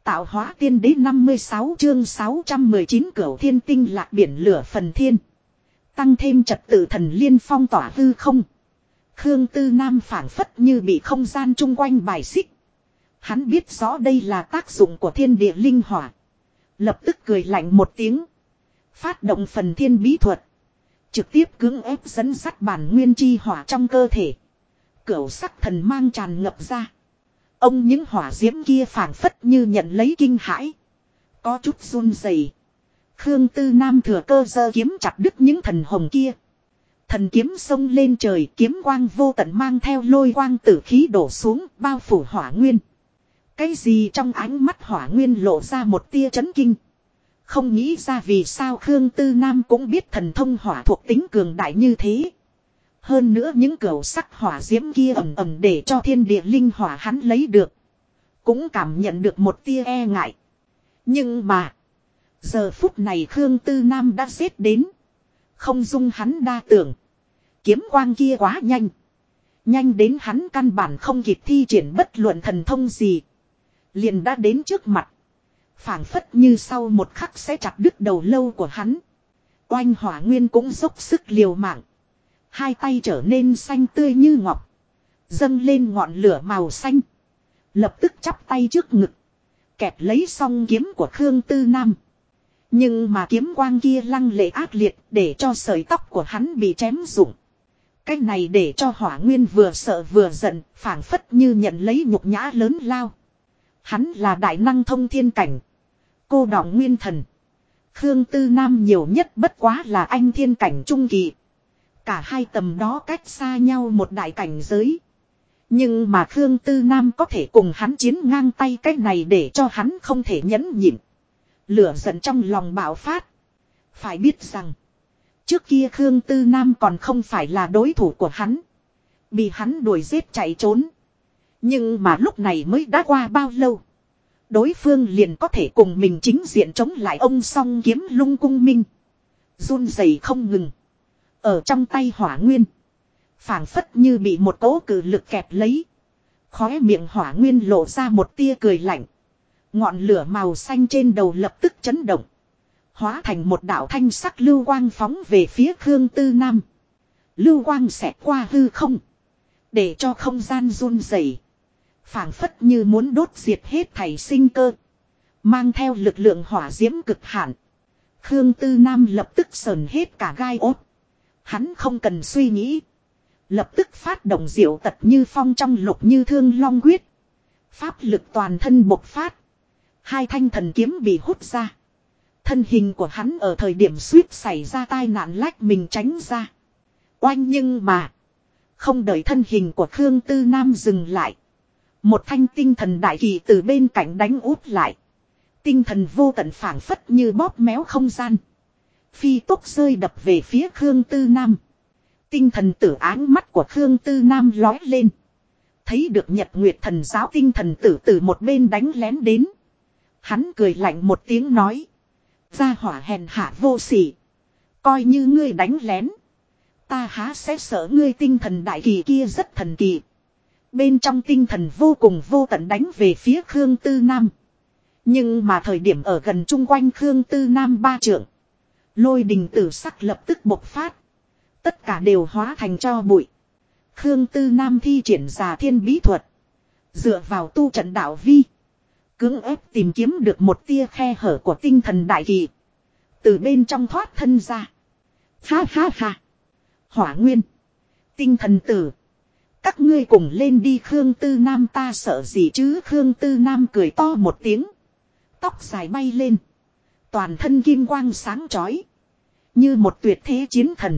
Tạo hóa tiên đế 56 chương 619 Cửu thiên tinh lạc biển lửa phần thiên. Tăng thêm trật tự thần liên phong tỏa hư không. Khương Tư Nam phảng phất như bị không gian chung quanh bài xích. Hắn biết rõ đây là tác dụng của thiên địa linh hỏa. Lập tức cười lạnh một tiếng. Phát động phần thiên bí thuật. Trực tiếp cưỡng ép dẫn dắt bản nguyên chi hỏa trong cơ thể. Cửu sắc thần mang tràn ngập ra. Ông những hỏa diễm kia phảng phất như nhận lấy kinh hãi. Có chút run rẩy. Khương Tư Nam thừa cơ giơ kiếm chặt đứt những thần hồng kia. Thần kiếm xông lên trời, kiếm quang vô tận mang theo lôi quang tử khí đổ xuống, bao phủ hỏa nguyên. Cái gì trong ánh mắt hỏa nguyên lộ ra một tia chấn kinh. Không nghĩ ra vì sao Khương Tư Nam cũng biết thần thông hỏa thuộc tính cường đại như thế. Hơn nữa những cửu sắc hỏa diễm kia ầm ầm để cho thiên địa linh hỏa hắn lấy được. Cũng cảm nhận được một tia e ngại. Nhưng mà. Giờ phút này Khương Tư Nam đã giết đến. Không dung hắn đa tưởng. Kiếm quang kia quá nhanh. Nhanh đến hắn căn bản không kịp thi triển bất luận thần thông gì. Liền đã đến trước mặt. Phảng phất như sau một khắc sẽ chặt đứt đầu lâu của hắn. Oanh hỏa nguyên cũng dốc sức liều mạng. Hai tay trở nên xanh tươi như ngọc. Dâng lên ngọn lửa màu xanh. Lập tức chắp tay trước ngực. Kẹp lấy song kiếm của Khương Tư Nam. Nhưng mà kiếm quang kia lăng lệ ác liệt để cho sợi tóc của hắn bị chém rụng. Cái này để cho hỏa nguyên vừa sợ vừa giận, phảng phất như nhận lấy nhục nhã lớn lao. Hắn là đại năng thông thiên cảnh. Cô đọng nguyên thần. Khương Tư Nam nhiều nhất bất quá là anh thiên cảnh trung kỳ. Cả hai tầm đó cách xa nhau một đại cảnh giới. Nhưng mà Khương Tư Nam có thể cùng hắn chiến ngang tay, cái này để cho hắn không thể nhẫn nhịn. Lửa giận trong lòng bạo phát. Phải biết rằng. Trước kia Khương Tư Nam còn không phải là đối thủ của hắn. Bị hắn đuổi giết chạy trốn. Nhưng mà lúc này mới đã qua bao lâu. Đối phương liền có thể cùng mình chính diện chống lại ông song kiếm lung cung minh. Run rẩy không ngừng. Ở trong tay hỏa nguyên. Phảng phất như bị một cỗ cử lực kẹp lấy. Khóe miệng hỏa nguyên lộ ra một tia cười lạnh. Ngọn lửa màu xanh trên đầu lập tức chấn động. Hóa thành một đạo thanh sắc lưu quang phóng về phía Khương Tư Nam. Lưu quang xẹt qua hư không. Để cho không gian run rẩy. Phảng phất như muốn đốt diệt hết thảy sinh cơ. Mang theo lực lượng hỏa diễm cực hạn. Khương Tư Nam lập tức sờn hết cả gai ốt. Hắn không cần suy nghĩ. Lập tức phát động diệu tật như phong trong lục như thương long quyết. Pháp lực toàn thân bộc phát. Hai thanh thần kiếm bị hút ra. Thân hình của hắn ở thời điểm suýt xảy ra tai nạn lách mình tránh ra. Oanh nhưng mà. Không đợi thân hình của Khương Tư Nam dừng lại. Một thanh tinh thần đại kỳ từ bên cạnh đánh út lại. Tinh thần vô tận phảng phất như bóp méo không gian. Phi tốc rơi đập về phía Khương Tư Nam. Tinh thần tử áng mắt của Khương Tư Nam lói lên. Thấy được Nhật Nguyệt Thần giáo tinh thần tử từ một bên đánh lén đến. Hắn cười lạnh một tiếng nói. Gia hỏa hèn hạ vô sỉ. Coi như ngươi đánh lén. Ta há sẽ sợ ngươi, tinh thần đại kỳ kia rất thần kỳ. Bên trong tinh thần vô cùng vô tận đánh về phía Khương Tư Nam. Nhưng mà thời điểm ở gần chung quanh Khương Tư Nam ba trượng. Lôi đình tử sắc lập tức bộc phát. Tất cả đều hóa thành tro bụi. Khương Tư Nam thi triển giả thiên bí thuật. Dựa vào tu trận đạo vi. Cưỡng ép tìm kiếm được một tia khe hở của tinh thần đại kỳ. Từ bên trong thoát thân ra. Ha ha ha. Hỏa nguyên. Tinh thần tử. Các ngươi cùng lên đi. Khương Tư Nam ta sợ gì chứ. Khương Tư Nam cười to một tiếng. Tóc dài bay lên. Toàn thân kim quang sáng chói. Như một tuyệt thế chiến thần.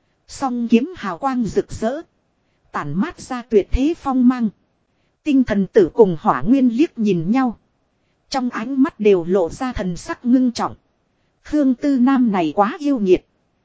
Song kiếm hào quang rực rỡ. Tản mát ra tuyệt thế phong mang. Tinh thần tử cùng hỏa nguyên liếc nhìn nhau. Trong ánh mắt đều lộ ra thần sắc ngưng trọng. Khương Tư Nam này quá yêu nghiệt.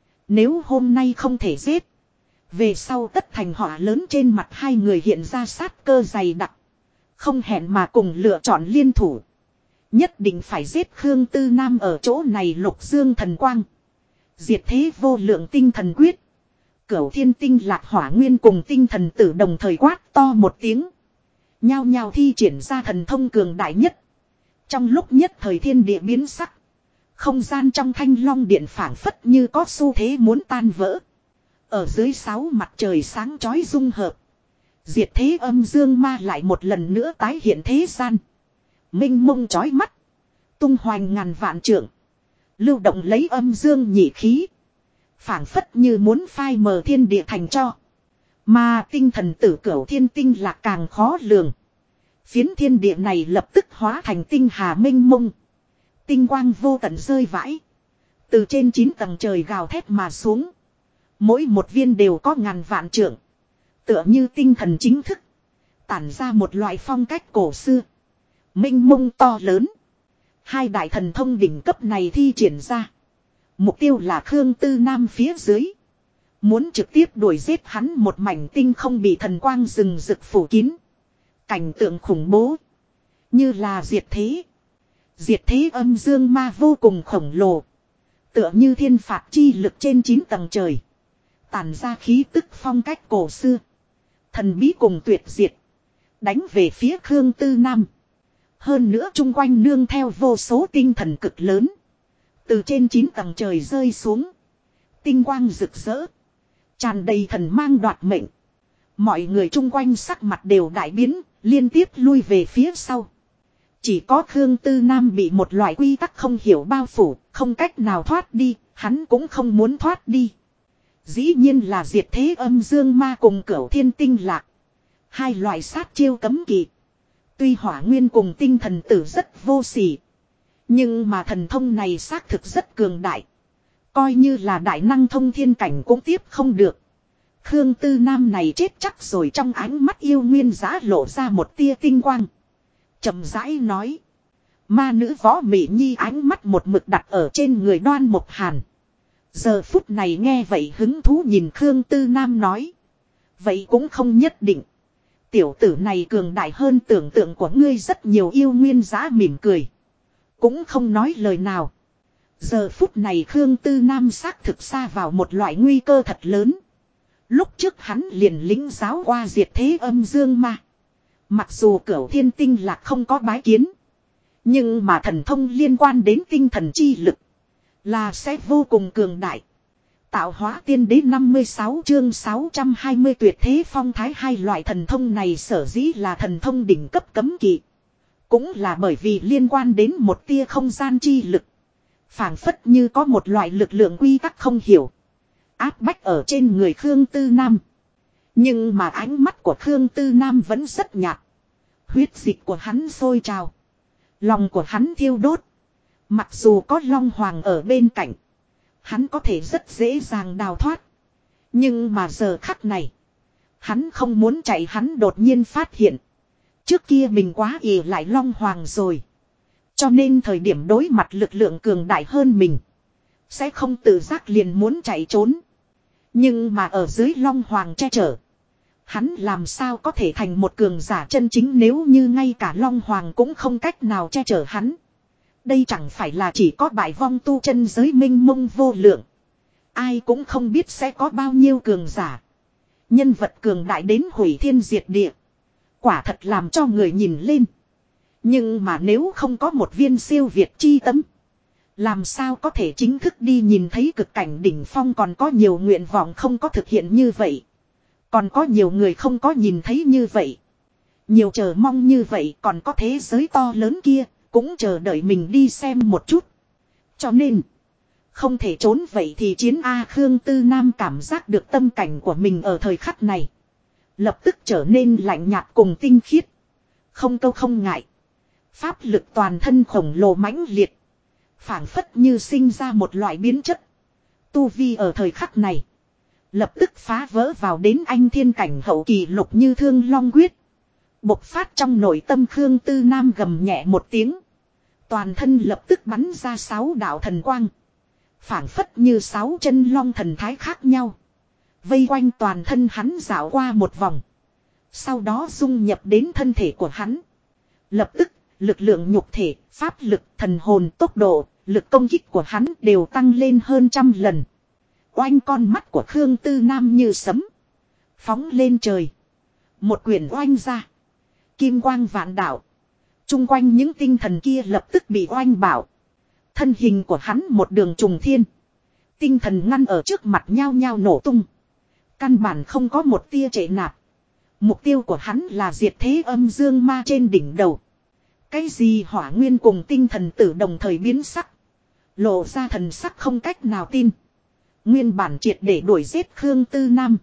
Nếu hôm nay không thể giết. Về sau tất thành họa lớn, trên mặt hai người hiện ra sát cơ dày đặc. Không hẹn mà cùng lựa chọn liên thủ. Nhất định phải giết Khương Tư Nam ở chỗ này. Lục dương thần quang. Diệt thế vô lượng tinh thần quyết. Cửu thiên tinh lạc hỏa nguyên cùng tinh thần tử đồng thời quát to một tiếng. Nhao nhao thi triển ra thần thông cường đại nhất. Trong lúc nhất thời thiên địa biến sắc. Không gian trong thanh long điện phảng phất như có xu thế muốn tan vỡ. Ở dưới 6 mặt trời sáng chói dung hợp. Diệt thế âm dương ma lại một lần nữa tái hiện thế gian. Minh mông chói mắt. Tung hoành ngàn vạn trượng. Lưu động lấy âm dương nhị khí. Phảng phất như muốn phai mờ thiên địa thành cho. Mà tinh thần tử cửu thiên tinh lạc càng khó lường. Phiến thiên địa này lập tức hóa thành tinh hà minh mông. Tinh quang vô tận rơi vãi. Từ trên 9 tầng trời gào thét mà xuống. Mỗi một viên đều có ngàn vạn trượng. Tựa như tinh thần chính thức. Tản ra một loại phong cách cổ xưa. Minh mông to lớn. Hai đại thần thông đỉnh cấp này thi triển ra. Mục tiêu là Khương Tư Nam phía dưới. Muốn trực tiếp đuổi giết hắn một mảnh tinh không bị thần quang rừng rực phủ kín. Cảnh tượng khủng bố. Như là diệt thế. Diệt thế âm dương ma vô cùng khổng lồ. Tựa như thiên phạt chi lực trên 9 tầng trời. Tản ra khí tức phong cách cổ xưa. Thần bí cùng tuyệt diệt. Đánh về phía Khương Tư Nam. Hơn nữa chung quanh nương theo vô số tinh thần cực lớn. Từ trên 9 tầng trời rơi xuống. Tinh quang rực rỡ. Tràn đầy thần mang đoạt mệnh. Mọi người chung quanh sắc mặt đều đại biến. Liên tiếp lui về phía sau. Chỉ có Khương Tư Nam bị một loại quy tắc không hiểu bao phủ. Không cách nào thoát đi. Hắn cũng không muốn thoát đi. Dĩ nhiên là diệt thế âm dương ma cùng cửu thiên tinh lạc. Hai loại sát chiêu cấm kỵ. Tuy hỏa nguyên cùng tinh thần tử rất vô sỉ. Nhưng mà thần thông này xác thực rất cường đại. Coi như là đại năng thông thiên cảnh cũng tiếp không được. Khương Tư Nam này chết chắc rồi, trong ánh mắt yêu nguyên giá lộ ra một tia tinh quang. Chậm rãi nói. Ma nữ Võ Mị Nhi ánh mắt một mực đặt ở trên người Đoan Mộc Hàn. Giờ phút này nghe vậy hứng thú nhìn Khương Tư Nam nói. Vậy cũng không nhất định. Tiểu tử này cường đại hơn tưởng tượng của ngươi rất nhiều. Yêu nguyên giá mỉm cười. Cũng không nói lời nào. Giờ phút này Khương Tư Nam xác thực xa vào một loại nguy cơ thật lớn. Lúc trước hắn liền lĩnh giáo qua diệt thế âm dương ma. Mặc dù cửu thiên tinh lạc không có bái kiến. Nhưng mà thần thông liên quan đến tinh thần chi lực. Là sẽ vô cùng cường đại. Tạo hóa tiên đế 56 chương 620 tuyệt thế phong thái. Hai loại thần thông này sở dĩ là thần thông đỉnh cấp cấm kỵ. Cũng là bởi vì liên quan đến một tia không gian chi lực. Phảng phất như có một loại lực lượng quy tắc không hiểu. Áp bách ở trên người Khương Tư Nam. Nhưng mà ánh mắt của Khương Tư Nam vẫn rất nhạt. Huyết dịch của hắn sôi trào. Lòng của hắn thiêu đốt. Mặc dù có Long Hoàng ở bên cạnh. Hắn có thể rất dễ dàng đào thoát. Nhưng mà giờ khắc này. Hắn không muốn chạy, hắn đột nhiên phát hiện. Trước kia mình quá ỷ lại Long Hoàng rồi. Cho nên thời điểm đối mặt lực lượng cường đại hơn mình. Sẽ không tự giác liền muốn chạy trốn. Nhưng mà ở dưới Long Hoàng che chở. Hắn làm sao có thể thành một cường giả chân chính nếu như ngay cả Long Hoàng cũng không cách nào che chở hắn. Đây chẳng phải là chỉ có bại vong tu chân giới minh mông vô lượng. Ai cũng không biết sẽ có bao nhiêu cường giả. Nhân vật cường đại đến hủy thiên diệt địa. Quả thật làm cho người nhìn lên. Nhưng mà nếu không có một viên siêu việt chi tâm. Làm sao có thể chính thức đi nhìn thấy cực cảnh đỉnh phong. Còn có nhiều nguyện vọng không có thực hiện như vậy. Còn có nhiều người không có nhìn thấy như vậy. Nhiều chờ mong như vậy, còn có thế giới to lớn kia. Cũng chờ đợi mình đi xem một chút. Cho nên. Không thể trốn vậy thì chiến A. Khương Tư Nam cảm giác được tâm cảnh của mình ở thời khắc này. Lập tức trở nên lạnh nhạt cùng tinh khiết. Không câu không ngại. Pháp lực toàn thân khổng lồ mãnh liệt. Phảng phất như sinh ra một loại biến chất. Tu vi ở thời khắc này. Lập tức phá vỡ vào đến anh thiên cảnh hậu kỳ lục như thương long quyết. Bộc phát trong nội tâm Khương Tư Nam gầm nhẹ một tiếng. Toàn thân lập tức bắn ra 6 đạo thần quang. Phảng phất như 6 chân long thần thái khác nhau. Vây quanh toàn thân hắn dạo qua một vòng. Sau đó dung nhập đến thân thể của hắn. Lập tức, lực lượng nhục thể, pháp lực, thần hồn, tốc độ, lực công kích của hắn đều tăng lên hơn 100 lần. Oanh, con mắt của Khương Tư Nam như sấm. Phóng lên trời. Một quyển oanh ra. Kim quang vạn đạo. Chung quanh những tinh thần kia lập tức bị oanh bảo. Thân hình của hắn một đường trùng thiên. Tinh thần ngăn ở trước mặt nhao nhao nổ tung. Căn bản không có một tia trệ nạp. Mục tiêu của hắn là diệt thế âm dương ma trên đỉnh đầu. Cái gì hỏa nguyên cùng tinh thần tử đồng thời biến sắc. Lộ ra thần sắc không cách nào tin. Nguyên bản triệt để đuổi giết Khương Tư Nam.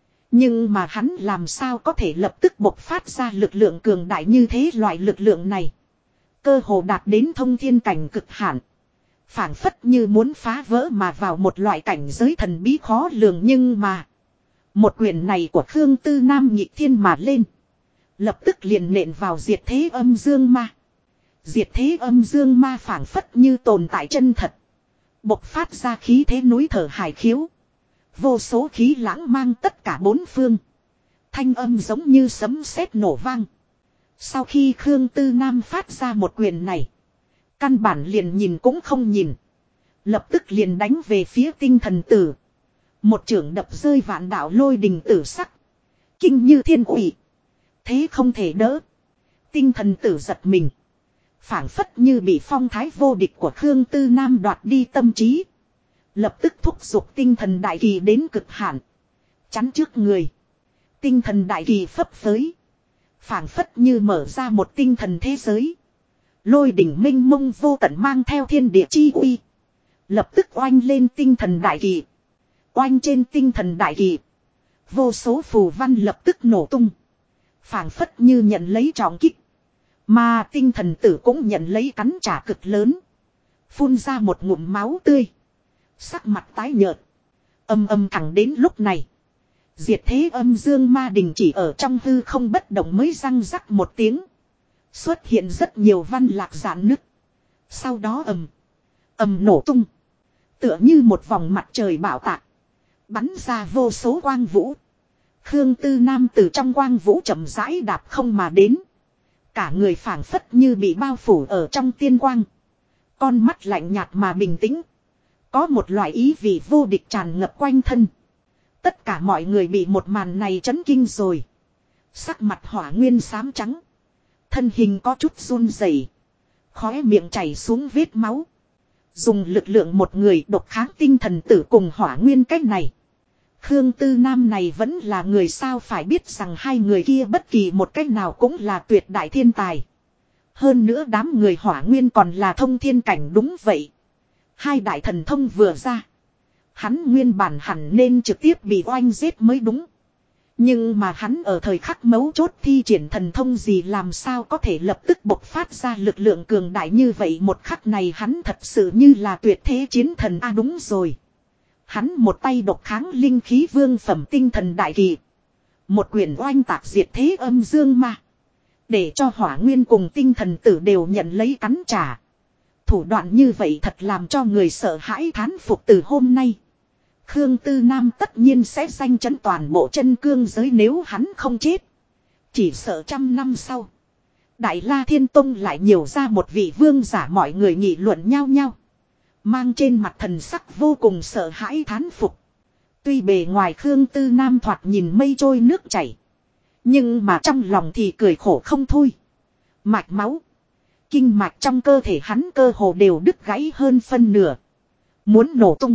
Nhưng mà hắn làm sao có thể lập tức bộc phát ra lực lượng cường đại như thế, loại lực lượng này. Cơ hồ đạt đến thông thiên cảnh cực hạn. Phảng phất như muốn phá vỡ mà vào một loại cảnh giới thần bí khó lường, nhưng mà. Một quyền này của Khương Tư Nam nhị thiên mà lên. Lập tức liền nện vào diệt thế âm dương ma. Diệt thế âm dương ma phảng phất như tồn tại chân thật. Bộc phát ra khí thế núi thở hải khiếu. Vô số khí lãng mang tất cả bốn phương. Thanh âm giống như sấm sét nổ vang. Sau khi Khương Tư Nam phát ra một quyền này. Căn bản liền nhìn cũng không nhìn. Lập tức liền đánh về phía tinh thần tử. Một chưởng đập rơi vạn đạo lôi đình tử sắc. Kinh như thiên ủy. Thế không thể đỡ. Tinh thần tử giật mình. Phảng phất như bị phong thái vô địch của Khương Tư Nam đoạt đi tâm trí. Lập tức thúc giục tinh thần đại kỳ đến cực hạn. Chắn trước người. Tinh thần đại kỳ phấp phới. Phảng phất như mở ra một tinh thần thế giới. Lôi đỉnh minh mông vô tận mang theo thiên địa chi uy. Lập tức oanh lên tinh thần đại kỳ. Oanh trên tinh thần đại kỳ. Vô số phù văn lập tức nổ tung. Phảng phất như nhận lấy trọng kích. Mà tinh thần tử cũng nhận lấy cắn trả cực lớn. Phun ra một ngụm máu tươi. Sắc mặt tái nhợt. Âm âm thẳng đến lúc này. Diệt thế âm dương ma đình chỉ ở trong hư không bất động mới răng rắc một tiếng. Xuất hiện rất nhiều văn lạc rạn nứt. Sau đó ầm nổ tung. Tựa như một vòng mặt trời bạo tạc. Bắn ra vô số quang vũ. Khương Tư Nam từ trong quang vũ chậm rãi đạp không mà đến. Cả người phảng phất như bị bao phủ ở trong tiên quang. Con mắt lạnh nhạt mà bình tĩnh. Có một loại ý vị vô địch tràn ngập quanh thân. Tất cả mọi người bị một màn này chấn kinh rồi. Sắc mặt hỏa nguyên xám trắng. Thân hình có chút run rẩy, khóe miệng chảy xuống vết máu. Dùng lực lượng một người độc kháng tinh thần tử cùng hỏa nguyên cách này. Khương Tư Nam này vẫn là người sao, phải biết rằng hai người kia bất kỳ một cách nào cũng là tuyệt đại thiên tài. Hơn nữa đám người hỏa nguyên còn là thông thiên cảnh, đúng vậy. Hai đại thần thông vừa ra. Hắn nguyên bản hẳn nên trực tiếp bị oanh giết mới đúng. Nhưng mà hắn ở thời khắc mấu chốt thi triển thần thông gì, làm sao có thể lập tức bộc phát ra lực lượng cường đại như vậy. Một khắc này hắn thật sự như là tuyệt thế chiến thần. Đúng rồi. Hắn một tay độc kháng linh khí vương phẩm tinh thần đại kỳ. Một quyền oanh tạc diệt thế âm dương ma. Để cho hỏa nguyên cùng tinh thần tử đều nhận lấy cắn trả. Thủ đoạn như vậy thật làm cho người sợ hãi thán phục. Từ hôm nay, Khương Tư Nam tất nhiên sẽ danh chấn toàn bộ chân cương giới, nếu hắn không chết. Chỉ sợ 100 năm sau, Đại La Thiên Tông lại nhiều ra một vị vương giả. Mọi người nghị luận nhau nhau. Mang trên mặt thần sắc vô cùng sợ hãi thán phục. Tuy bề ngoài Khương Tư Nam thoạt nhìn mây trôi nước chảy. Nhưng mà trong lòng thì cười khổ không thôi. Mạch máu, kinh mạch trong cơ thể hắn cơ hồ đều đứt gãy hơn phân nửa. Muốn nổ tung.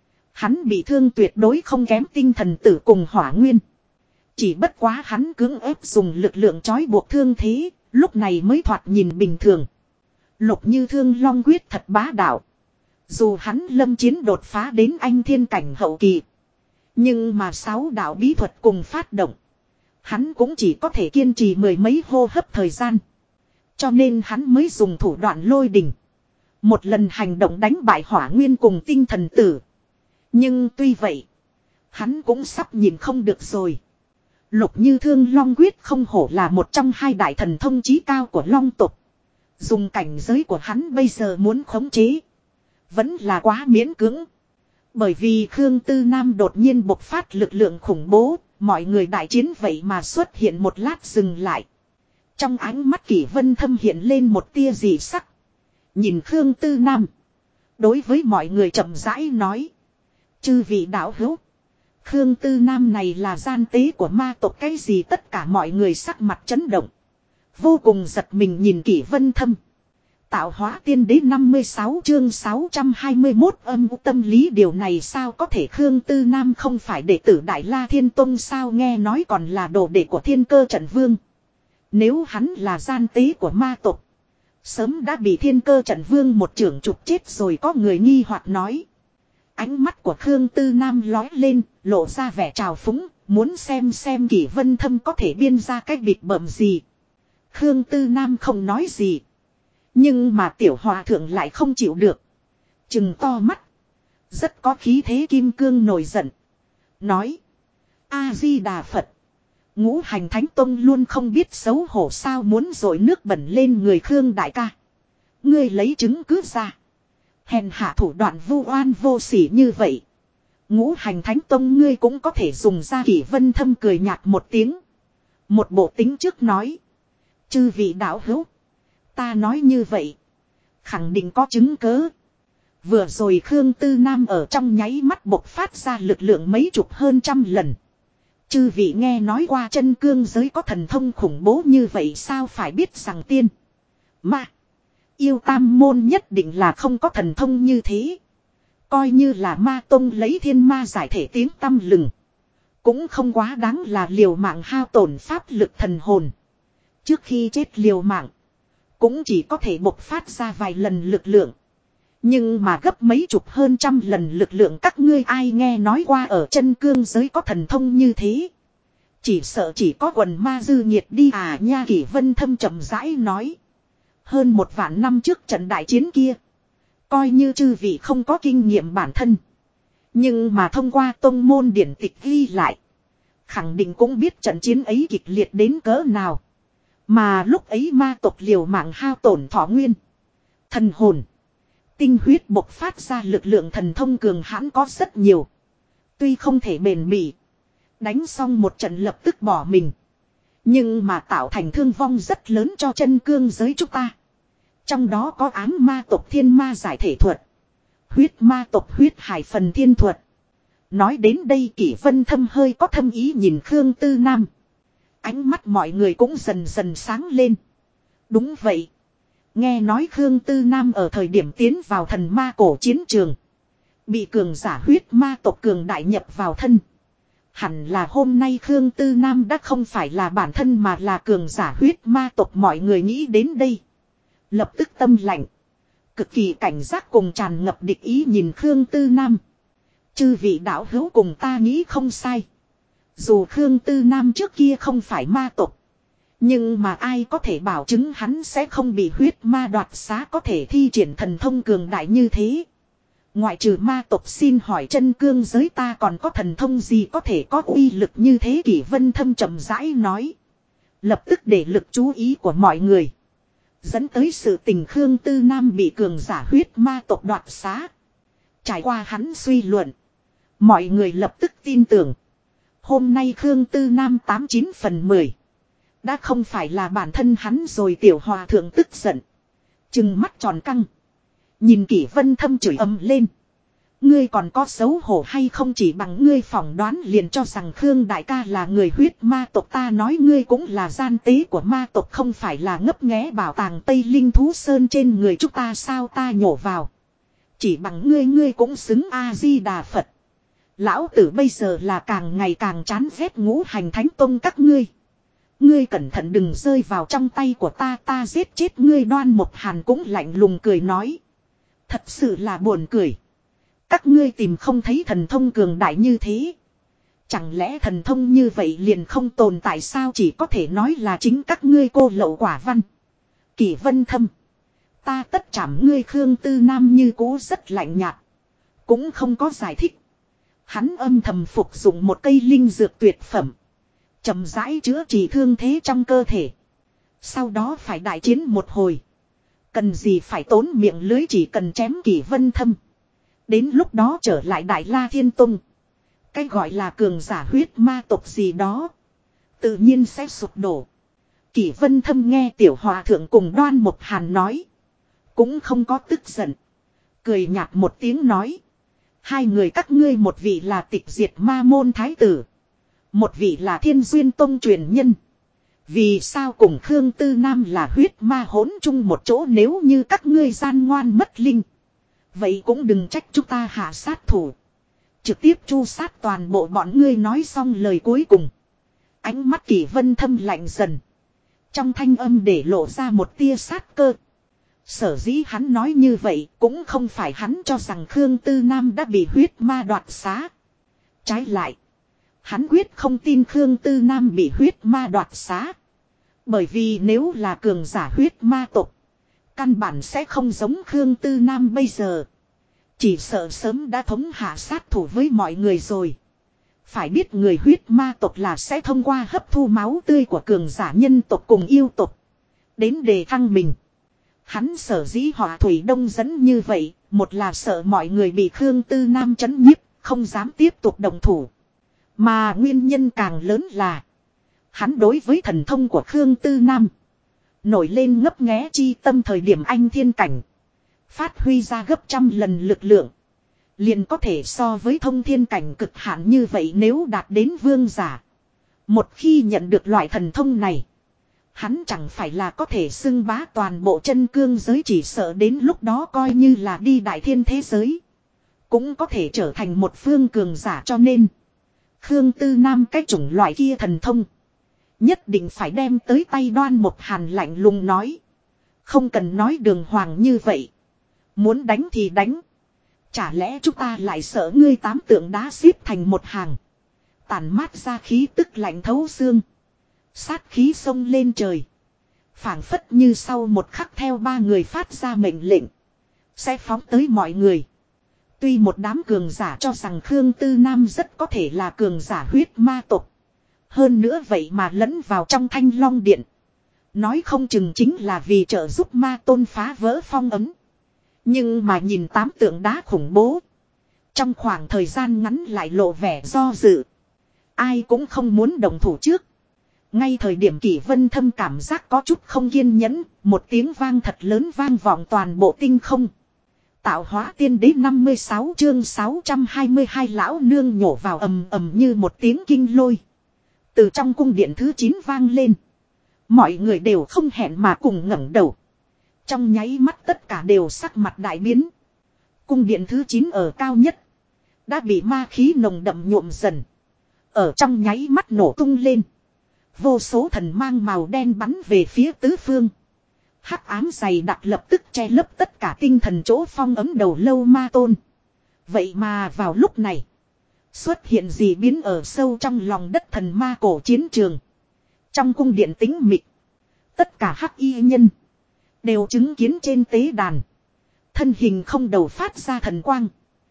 Hắn bị thương tuyệt đối không kém tinh thần tử cùng hỏa nguyên. Chỉ bất quá hắn cưỡng ép dùng lực lượng trói buộc thương thế, lúc này mới thoạt nhìn bình thường. Lục Như Thương Long quyết thật bá đạo. Dù hắn lâm chiến đột phá đến anh thiên cảnh hậu kỳ, nhưng mà 6 đạo bí thuật cùng phát động, hắn cũng chỉ có thể kiên trì 10 mấy hô hấp thời gian. Cho nên hắn mới dùng thủ đoạn lôi đình. Một lần hành động đánh bại hỏa nguyên cùng tinh thần tử. Nhưng tuy vậy, hắn cũng sắp nhìn không được rồi. Lục Như Thương Long quyết không hổ là một trong hai đại thần thông chí cao của Long tộc. Dùng cảnh giới của hắn bây giờ muốn khống chế, vẫn là quá miễn cưỡng. Bởi vì Khương Tư Nam đột nhiên bộc phát lực lượng khủng bố, mọi người đại chiến vậy mà xuất hiện một lát dừng lại. Trong ánh mắt Kỷ Vân Thâm hiện lên một tia dị sắc. Nhìn Khương Tư Nam, đối với mọi người chậm rãi nói: chư vị đạo hữu, Khương Tư Nam này là gian tế của ma tộc cái gì? Tất cả mọi người sắc mặt chấn động. Vô cùng giật mình nhìn Kỷ Vân Thâm. Tạo hóa tiên đế 56 chương 621 âm u tâm lý điều này sao có thể Khương Tư Nam không phải đệ tử Đại La Thiên Tông sao nghe nói còn là đồ đệ của Thiên Cơ Trận Vương. Nếu hắn là gian tế của ma tộc, sớm đã bị Thiên Cơ Trận Vương một chưởng chụp chết rồi có người nghi hoặc nói. Ánh mắt của Khương Tư Nam lói lên, lộ ra vẻ trào phúng, muốn xem Kỷ Vân Thâm có thể biên ra cái bịt bợm gì. Khương Tư Nam không nói gì. Nhưng mà tiểu hòa thượng lại không chịu được. Trừng to mắt. Rất có khí thế kim cương nổi giận. Nói. A-di-đà Phật. Ngũ hành thánh tông luôn không biết xấu hổ sao muốn dội nước bẩn lên người Khương đại ca. Ngươi lấy chứng cứ ra. Hèn hạ thủ đoạn vu oan vô sỉ như vậy. Ngũ hành thánh tông ngươi cũng có thể dùng ra. Kỷ Vân Thâm cười nhạt một tiếng. Một bộ tính trước nói. Chư vị đạo hữu. Ta nói như vậy. Khẳng định có chứng cớ. Vừa rồi Khương Tư Nam ở trong nháy mắt bộc phát ra lực lượng mấy chục hơn trăm lần. Chư vị nghe nói qua chân cương giới có thần thông khủng bố như vậy sao phải biết rằng tiên. Ma. Yêu tam môn nhất định là không có thần thông như thế. Coi như là ma tông lấy thiên ma giải thể tiếng tăm lừng. Cũng không quá đáng là liều mạng hao tổn pháp lực thần hồn. Trước khi chết liều mạng. Cũng chỉ có thể bộc phát ra vài lần lực lượng. Nhưng mà gấp mấy chục hơn trăm lần lực lượng các ngươi ai nghe nói qua ở chân cương giới có thần thông như thế. Chỉ sợ chỉ có quần ma dư nhiệt đi à nha. Kỷ Vân Thâm chậm rãi nói. Hơn 1 vạn năm trước trận đại chiến kia. Coi như chư vị không có kinh nghiệm bản thân. Nhưng mà thông qua tông môn điển tịch ghi lại. Khẳng định cũng biết trận chiến ấy kịch liệt đến cỡ nào. Mà lúc ấy ma tộc liều mạng hao tổn thọ nguyên. Thần hồn. Tinh huyết bộc phát ra lực lượng thần thông cường hãn có rất nhiều. Tuy không thể bền bỉ. Đánh xong một trận lập tức bỏ mình. Nhưng mà tạo thành thương vong rất lớn cho chân cương giới chúng ta. Trong đó có ám ma tộc thiên ma giải thể thuật. Huyết ma tộc huyết hải phần thiên thuật. Nói đến đây Kỷ Vân Thâm hơi có thâm ý nhìn Khương Tư Nam. Ánh mắt mọi người cũng dần dần sáng lên. Đúng vậy. Nghe nói Khương Tư Nam ở thời điểm tiến vào thần ma cổ chiến trường. Bị cường giả huyết ma tộc cường đại nhập vào thân. Hẳn là hôm nay Khương Tư Nam đã không phải là bản thân mà là cường giả huyết ma tộc mọi người nghĩ đến đây. Lập tức tâm lạnh. Cực kỳ cảnh giác cùng tràn ngập địch ý nhìn Khương Tư Nam. Chư vị đạo hữu cùng ta nghĩ không sai. Dù Khương Tư Nam trước kia không phải ma tộc. Nhưng mà ai có thể bảo chứng hắn sẽ không bị huyết ma đoạt xá có thể thi triển thần thông cường đại như thế. Ngoại trừ ma tộc xin hỏi chân cương giới ta còn có thần thông gì có thể có uy lực như thế. Kỷ Vân Thâm chậm rãi nói. Lập tức để lực chú ý của mọi người. Dẫn tới sự tình Khương Tư Nam bị cường giả huyết ma tộc đoạt xá. Trải qua hắn suy luận. Mọi người lập tức tin tưởng. Hôm nay Khương Tư Nam 89 phần 10. Đã không phải là bản thân hắn rồi. Tiểu hòa thượng tức giận. Trừng mắt tròn căng. Nhìn Kỷ Vân Thâm chửi ầm lên. Ngươi còn có xấu hổ hay không chỉ bằng ngươi phỏng đoán liền cho rằng Khương đại ca là người huyết ma tộc ta nói ngươi cũng là gian tế của ma tộc không phải là ngấp nghé bảo tàng Tây Linh Thú Sơn trên người chúng ta sao ta nhổ vào. Chỉ bằng ngươi cũng xứng A-di-đà Phật. Lão tử bây giờ là càng ngày càng chán ghét ngũ hành thánh tông các ngươi. Ngươi cẩn thận đừng rơi vào trong tay của ta giết chết ngươi. Đoan Một Hàn cũng lạnh lùng cười nói. Thật sự là buồn cười. Các ngươi tìm không thấy thần thông cường đại như thế. Chẳng lẽ thần thông như vậy liền không tồn tại sao chỉ có thể nói là chính các ngươi cô lậu quả văn. Kỷ Vân Thâm. Ta tất chảm ngươi. Khương Tư Nam như cũ rất lạnh nhạt. Cũng không có giải thích. Hắn âm thầm phục dụng một cây linh dược tuyệt phẩm. Chậm rãi chữa trị thương thế trong cơ thể. Sau đó phải đại chiến một hồi. Cần gì phải tốn miệng lưới chỉ cần chém Kỷ Vân Thâm. Đến lúc đó trở lại Đại La Thiên Tông. Cái gọi là cường giả huyết ma tộc gì đó. Tự nhiên sẽ sụp đổ. Kỷ Vân Thâm nghe tiểu hòa thượng cùng Đoan Một Hàn nói. Cũng không có tức giận. Cười nhạt một tiếng nói. Hai người các ngươi một vị là tịch diệt ma môn thái tử. Một vị là Thiên Duyên Tông truyền nhân. Vì sao cùng Khương Tư Nam là huyết ma hỗn chung một chỗ, nếu như các ngươi gian ngoan mất linh. Vậy cũng đừng trách chúng ta hạ sát thủ. Trực tiếp chu sát toàn bộ bọn ngươi. Nói xong lời cuối cùng. Ánh mắt Kỷ Vân thâm lạnh dần. Trong thanh âm để lộ ra một tia sát cơ. Sở dĩ hắn nói như vậy cũng không phải hắn cho rằng Khương Tư Nam đã bị huyết ma đoạt xá. Trái lại. Hắn quyết không tin Khương Tư Nam bị huyết ma đoạt xá. Bởi vì nếu là cường giả huyết ma tộc, căn bản sẽ không giống Khương Tư Nam bây giờ. Chỉ sợ sớm đã thống hạ sát thủ với mọi người rồi. Phải biết người huyết ma tộc là sẽ thông qua hấp thu máu tươi của cường giả nhân tộc cùng yêu tộc đến đề thăng mình. Hắn sở dĩ hỏa thủy đông dẫn như vậy, một là sợ mọi người bị Khương Tư Nam trấn nhiếp, không dám tiếp tục động thủ. Mà nguyên nhân càng lớn là hắn đối với thần thông của Khương Tư Nam nổi lên ngấp nghé chi tâm. Thời điểm anh thiên cảnh phát huy ra gấp trăm lần lực lượng, liền có thể so với thông thiên cảnh cực hạn như vậy. Nếu đạt đến vương giả, một khi nhận được loại thần thông này, hắn chẳng phải là có thể xưng bá toàn bộ chân cương giới. Chỉ sợ đến lúc đó coi như là đi đại thiên thế giới, cũng có thể trở thành một phương cường giả. Cho nên Khương Tư Nam cái chủng loại kia thần thông nhất định phải đem tới tay. Đoan Một Hàn lạnh lùng nói. Không cần nói đường hoàng như vậy. Muốn đánh thì đánh. Chả lẽ chúng ta lại sợ ngươi? Tám tượng đá xếp thành một hàng, tản mát ra khí tức lạnh thấu xương. Sát khí xông lên trời. Phảng phất như sau một khắc theo ba người phát ra mệnh lệnh, sẽ phóng tới mọi người. Tuy một đám cường giả cho rằng Khương Tư Nam rất có thể là cường giả huyết ma tộc. Hơn nữa vậy mà lẫn vào trong Thanh Long Điện. Nói không chừng chính là vì trợ giúp ma tôn phá vỡ phong ấn. Nhưng mà nhìn tám tượng đá khủng bố, trong khoảng thời gian ngắn lại lộ vẻ do dự. Ai cũng không muốn động thủ trước. Ngay thời điểm Kỷ Vân thâm cảm giác có chút không kiên nhẫn, một tiếng vang thật lớn vang vọng toàn bộ tinh không. Tạo hóa tiên đế 56 chương 622 lão nương nhổ vào ầm ầm như một tiếng kinh lôi. Từ trong cung điện thứ 9 vang lên. Mọi người đều không hẹn mà cùng ngẩng đầu. Trong nháy mắt tất cả đều sắc mặt đại biến. Cung điện thứ 9 ở cao nhất đã bị ma khí nồng đậm nhuộm dần. Ở trong nháy mắt nổ tung lên. Vô số thần mang màu đen bắn về phía tứ phương. Hắc ám dày đặc lập tức che lấp tất cả tinh thần chỗ phong ấm đầu lâu ma tôn. Vậy mà vào lúc này, xuất hiện gì biến ở sâu trong lòng đất thần ma cổ chiến trường. Trong cung điện tĩnh mịch, tất cả hắc y nhân đều chứng kiến trên tế đàn, thân hình không đầu phát ra thần quang.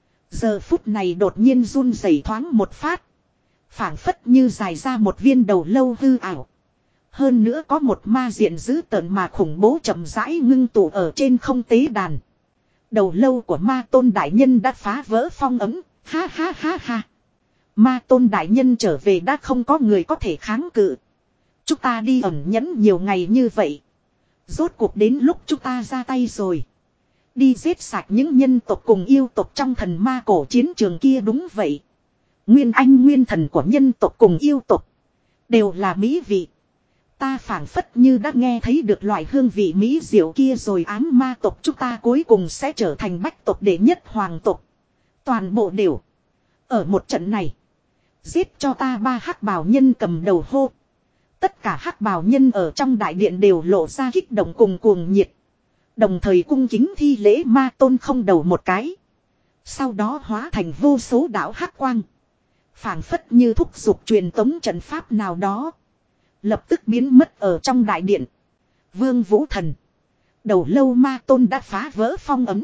Giờ phút này đột nhiên run rẩy thoáng một phát, phảng phất như dài ra một viên đầu lâu hư ảo. Hơn nữa có một ma diện dữ tợn mà khủng bố chậm rãi ngưng tụ ở trên không tế đàn. Đầu lâu của ma tôn đại nhân đã phá vỡ phong ấm. Ha ha ha ha. Ma tôn đại nhân trở về đã không có người có thể kháng cự. Chúng ta đi ẩn nhẫn nhiều ngày như vậy, rốt cuộc đến lúc chúng ta ra tay rồi. Đi giết sạch những nhân tộc cùng yêu tộc trong thần ma cổ chiến trường kia. Đúng vậy. Nguyên anh nguyên thần của nhân tộc cùng yêu tộc đều là mỹ vị. Ta phảng phất như đã nghe thấy được loại hương vị mỹ diệu kia rồi. Ám ma tộc chúng ta cuối cùng sẽ trở thành bách tộc đệ nhất hoàng tộc. Toàn bộ đều ở một trận này. Giết cho ta ba hắc bào nhân cầm đầu hô. Tất cả hắc bào nhân ở trong đại điện đều lộ ra kích động cùng cuồng nhiệt. Đồng thời cung kính thi lễ ma tôn không đầu một cái. Sau đó hóa thành vô số đạo hắc quang. Phảng phất như thúc giục truyền tống trận pháp nào đó. Lập tức biến mất ở trong đại điện. Vương Vũ Thần, đầu lâu ma tôn đã phá vỡ phong ấm.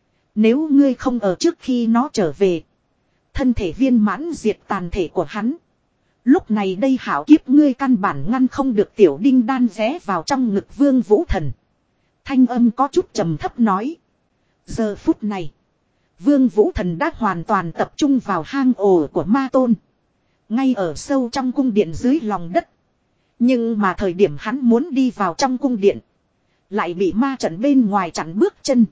Nếu ngươi không ở trước khi nó trở về, thân thể viên mãn diệt tàn thể của hắn. Lúc này đây hảo kiếp ngươi căn bản ngăn không được tiểu đinh đan ré vào trong ngực Vương Vũ Thần. Thanh âm có chút trầm thấp nói. Giờ phút này, Vương Vũ Thần đã hoàn toàn tập trung vào hang ổ của ma tôn. Ngay ở sâu trong cung điện dưới lòng đất. Nhưng mà thời điểm hắn muốn đi vào trong cung điện, lại bị ma trận bên ngoài chặn bước chân.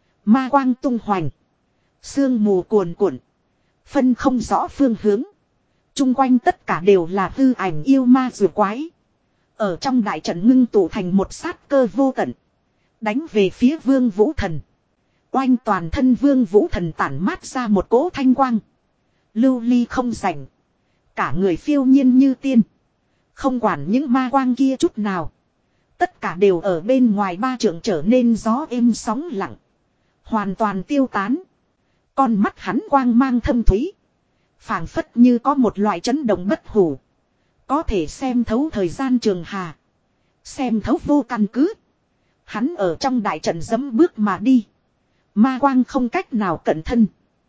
Ma quang tung hoành, sương mù cuồn cuộn, phân không rõ phương hướng. Chung quanh tất cả đều là hư ảnh yêu ma rùa quái. Ở trong đại trận ngưng tụ thành một sát cơ vô tận. Đánh về phía Vương Vũ Thần. Oanh toàn thân Vương Vũ Thần tản mát ra một cỗ thanh quang. Lưu ly không rảnh. Cả người phiêu nhiên như tiên. Không quản những ma quang kia chút nào. Tất cả đều ở bên ngoài ba trượng trở nên gió êm sóng lặng. Hoàn toàn tiêu tán. Con mắt hắn quang mang thâm thúy. Phảng phất như có một loại chấn động bất hủ. Có thể xem thấu thời gian trường hà. Xem thấu vô căn cứ. Hắn ở trong đại trận dẫm bước mà đi. Ma quang không cách nào cận thân.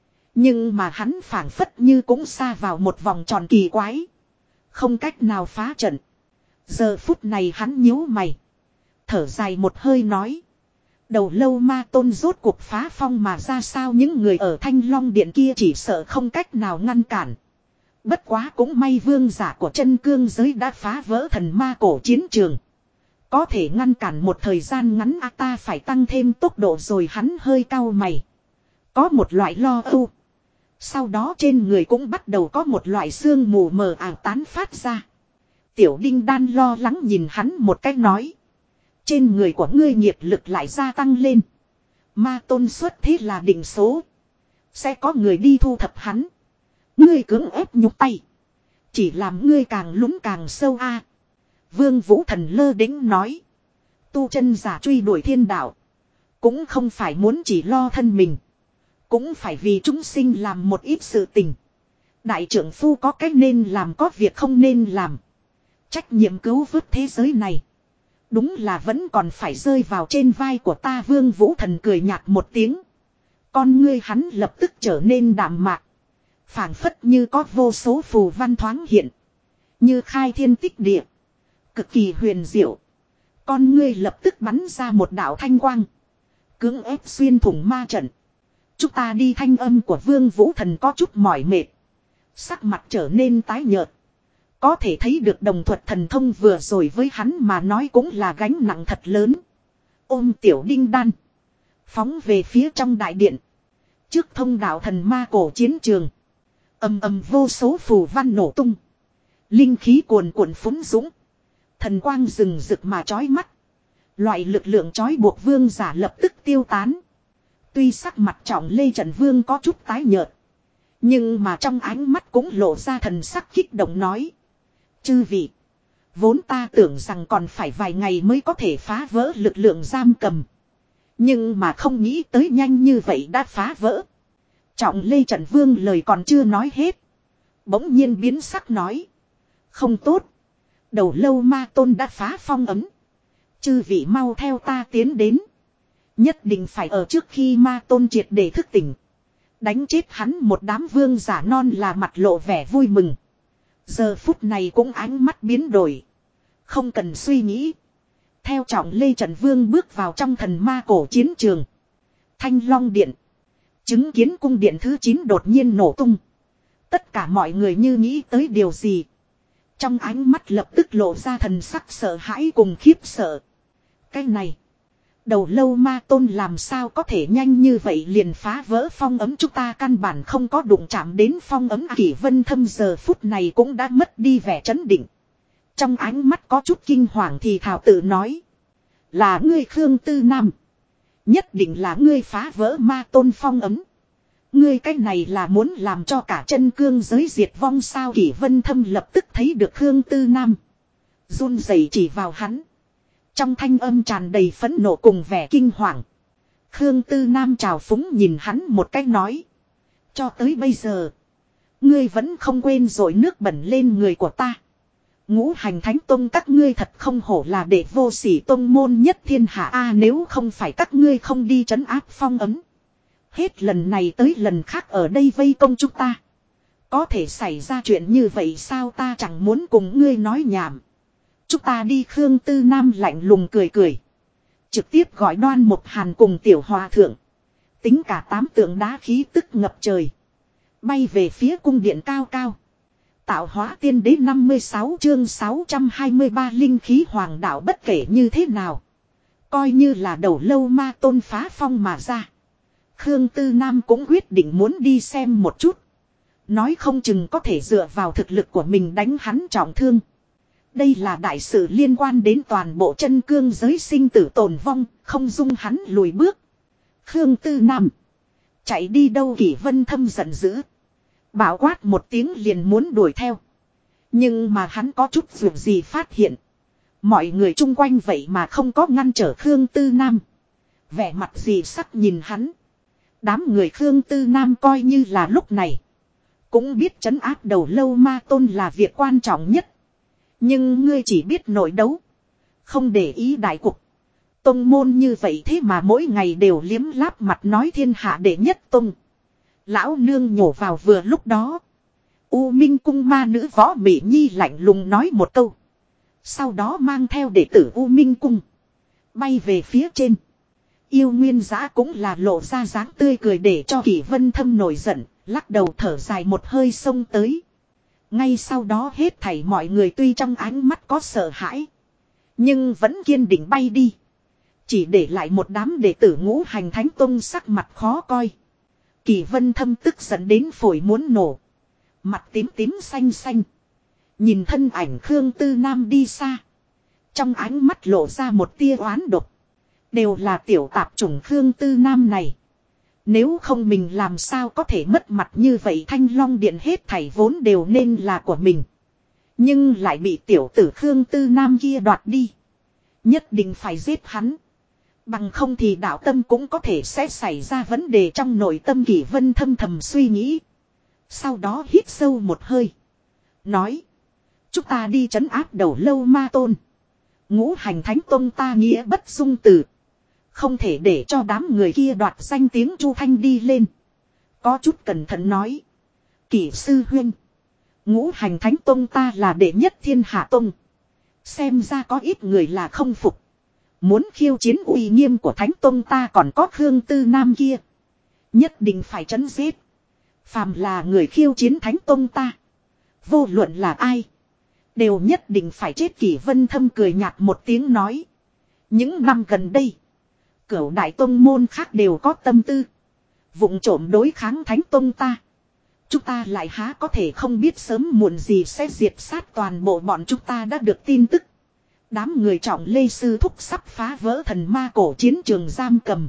Nhưng mà hắn phảng phất như cũng xa vào một vòng tròn kỳ quái. Không cách nào phá trận. Giờ phút này hắn nhíu mày. Thở dài một hơi nói. Đầu lâu ma tôn rốt cuộc phá phong mà ra sao, những người ở Thanh Long Điện kia chỉ sợ không cách nào ngăn cản. Bất quá cũng may vương giả của chân cương giới đã phá vỡ thần ma cổ chiến trường. Có thể ngăn cản một thời gian ngắn, ta phải tăng thêm tốc độ rồi. Hắn hơi cau mày. Có một loại lo âu. Sau đó trên người cũng bắt đầu có một loại sương mù mờ ảo tán phát ra. Tiểu Đinh Đan lo lắng nhìn hắn một cách nói. Trên người của ngươi nghiệp lực lại gia tăng lên. Ma tôn xuất thế là định số. Sẽ có người đi thu thập hắn. Ngươi cưỡng ép nhúc tay. Chỉ làm ngươi càng lún càng sâu a. Vương Vũ Thần lơ đĩnh nói. Tu chân giả truy đuổi thiên đạo. Cũng không phải muốn chỉ lo thân mình. Cũng phải vì chúng sinh làm một ít sự tình. Đại trưởng phu có cách nên làm, có việc không nên làm. Trách nhiệm cứu vớt thế giới này. Đúng là vẫn còn phải rơi vào trên vai của ta. Vương Vũ Thần cười nhạt một tiếng. Con ngươi hắn lập tức trở nên đạm mạc. Phảng phất như có vô số phù văn thoáng hiện. Như khai thiên tích địa. Cực kỳ huyền diệu. Con ngươi lập tức bắn ra một đạo thanh quang. Cưỡng ép xuyên thủng ma trận. Chúng ta đi. Thanh âm của Vương Vũ Thần có chút mỏi mệt. Sắc mặt trở nên tái nhợt. Có thể thấy được đồng thuật thần thông vừa rồi với hắn mà nói cũng là gánh nặng thật lớn. Ôm Tiểu Đinh Đan. Phóng về phía trong đại điện. Trước thông đạo thần ma cổ chiến trường. Ầm ầm vô số phù văn nổ tung. Linh khí cuồn cuộn phúng dũng. Thần quang rừng rực mà chói mắt. Loại lực lượng chói buộc vương giả lập tức tiêu tán. Tuy sắc mặt Trọng Lê Trận Vương có chút tái nhợt. Nhưng mà trong ánh mắt cũng lộ ra thần sắc kích động nói. Chư vị. Vốn ta tưởng rằng còn phải vài ngày mới có thể phá vỡ lực lượng giam cầm. Nhưng mà không nghĩ tới nhanh như vậy đã phá vỡ. Trọng Lê Trận Vương lời còn chưa nói hết. Bỗng nhiên biến sắc nói. Không tốt. Đầu lâu ma tôn đã phá phong ấm. Chư vị mau theo ta tiến đến. Nhất định phải ở trước khi ma tôn triệt để thức tỉnh. Đánh chết hắn. Một đám vương giả non là mặt lộ vẻ vui mừng. Giờ phút này cũng ánh mắt biến đổi. Không cần suy nghĩ. Theo Trọng Lê Trận Vương bước vào trong thần ma cổ chiến trường. Thanh Long Điện. Chứng kiến cung điện thứ 9 đột nhiên nổ tung. Tất cả mọi người như nghĩ tới điều gì. Trong ánh mắt lập tức lộ ra thần sắc sợ hãi cùng khiếp sợ. Cái này. Đầu lâu ma tôn làm sao có thể nhanh như vậy liền phá vỡ phong ấm, chúng ta căn bản không có đụng chạm đến phong ấm. Kỷ Vân Thâm giờ phút này cũng đã mất đi vẻ trấn định. Trong ánh mắt có chút kinh hoàng thì thảo tự nói. Là ngươi Khương Tư Nam. Nhất định là ngươi phá vỡ ma tôn phong ấm. Ngươi cái này là muốn làm cho cả chân cương giới diệt vong sao? Kỷ Vân Thâm lập tức thấy được Khương Tư Nam. Run rẩy chỉ vào hắn. Trong thanh âm tràn đầy phẫn nộ cùng vẻ kinh hoàng. Khương Tư Nam trào phúng nhìn hắn một cách nói. Cho tới bây giờ. Ngươi vẫn không quên rồi nước bẩn lên người của ta. Ngũ hành thánh tông các ngươi thật không hổ là đệ vô sỉ tông môn nhất thiên hạ a, nếu không phải các ngươi không đi trấn áp phong ấm. Hết lần này tới lần khác ở đây vây công chúng ta. Có thể xảy ra chuyện như vậy sao? Ta chẳng muốn cùng ngươi nói nhảm. Chúng ta đi. Khương Tư Nam lạnh lùng cười cười. Trực tiếp gọi Đoan Mục Hàn cùng Tiểu Hòa Thượng. Tính cả 8 tượng đá khí tức ngập trời. Bay về phía cung điện cao cao. Tạo hóa tiên đế 56 chương 623 linh khí hoàng đạo. Bất kể như thế nào. Coi như là đầu lâu ma tôn phá phong mà ra. Khương Tư Nam cũng quyết định muốn đi xem một chút. Nói không chừng có thể dựa vào thực lực của mình đánh hắn trọng thương. Đây là đại sự liên quan đến toàn bộ chân cương giới sinh tử tồn vong, không dung hắn lùi bước. Khương Tư Nam. Chạy đi đâu Kỷ Vân Thâm giận dữ. Bảo quát một tiếng liền muốn đuổi theo. Nhưng mà hắn có chút việc gì phát hiện. Mọi người chung quanh vậy mà không có ngăn trở Khương Tư Nam. Vẻ mặt gì sắc nhìn hắn. Đám người Khương Tư Nam coi như là lúc này. Cũng biết trấn áp đầu lâu ma tôn là việc quan trọng nhất. Nhưng ngươi chỉ biết nội đấu. Không để ý đại cục. Tông môn như vậy thế mà mỗi ngày đều liếm láp mặt nói thiên hạ đệ nhất tông. Lão nương nhổ vào vừa lúc đó. U Minh cung ma nữ Võ Mị Nhi lạnh lùng nói một câu. Sau đó mang theo đệ tử U Minh cung. Bay về phía trên. Yêu Nguyên Giã cũng là lộ ra dáng tươi cười để cho Kỷ Vân Thâm nổi giận. Lắc đầu thở dài một hơi xông tới. Ngay sau đó hết thảy mọi người tuy trong ánh mắt có sợ hãi. Nhưng vẫn kiên định bay đi. Chỉ để lại một đám đệ tử Ngũ Hành Thánh Tông sắc mặt khó coi. Kỷ Vân Thâm tức giận đến phổi muốn nổ. Mặt tím tím xanh xanh. Nhìn thân ảnh Khương Tư Nam đi xa. Trong ánh mắt lộ ra một tia oán độc. Đều là tiểu tạp chủng Khương Tư Nam này. Nếu không mình làm sao có thể mất mặt như vậy, Thanh Long Điện hết thảy vốn đều nên là của mình. Nhưng lại bị tiểu tử Khương Tư Nam kia đoạt đi. Nhất định phải giết hắn. Bằng không thì đạo tâm cũng có thể sẽ xảy ra vấn đề trong nội tâm. Kỷ Vân Thâm thầm suy nghĩ. Sau đó hít sâu một hơi. Nói. Chúng ta đi trấn áp đầu lâu ma tôn. Ngũ Hành Thánh Tông ta nghĩa bất dung từ. Không thể để cho đám người kia đoạt danh tiếng Chu Thanh đi lên. Có chút cẩn thận nói. Kỷ sư huynh. Ngũ Hành Thánh Tông ta là đệ nhất thiên hạ tông. Xem ra có ít người là không phục. Muốn khiêu chiến uy nghiêm của Thánh Tông ta, còn có Khương Tư Nam kia. Nhất định phải trấn giết. Phàm là người khiêu chiến Thánh Tông ta. Vô luận là ai. Đều nhất định phải chết. Kỷ Vân Thâm cười nhạt một tiếng nói. Những năm gần đây. Cửu đại tông môn khác đều có tâm tư. Vụng trộm đối kháng Thánh Tông ta. Chúng ta lại há có thể không biết sớm muộn gì sẽ diệt sát toàn bộ bọn chúng ta. Đã được tin tức. Đám người Trọng Lê sư thúc sắp phá vỡ thần ma cổ chiến trường giam cầm.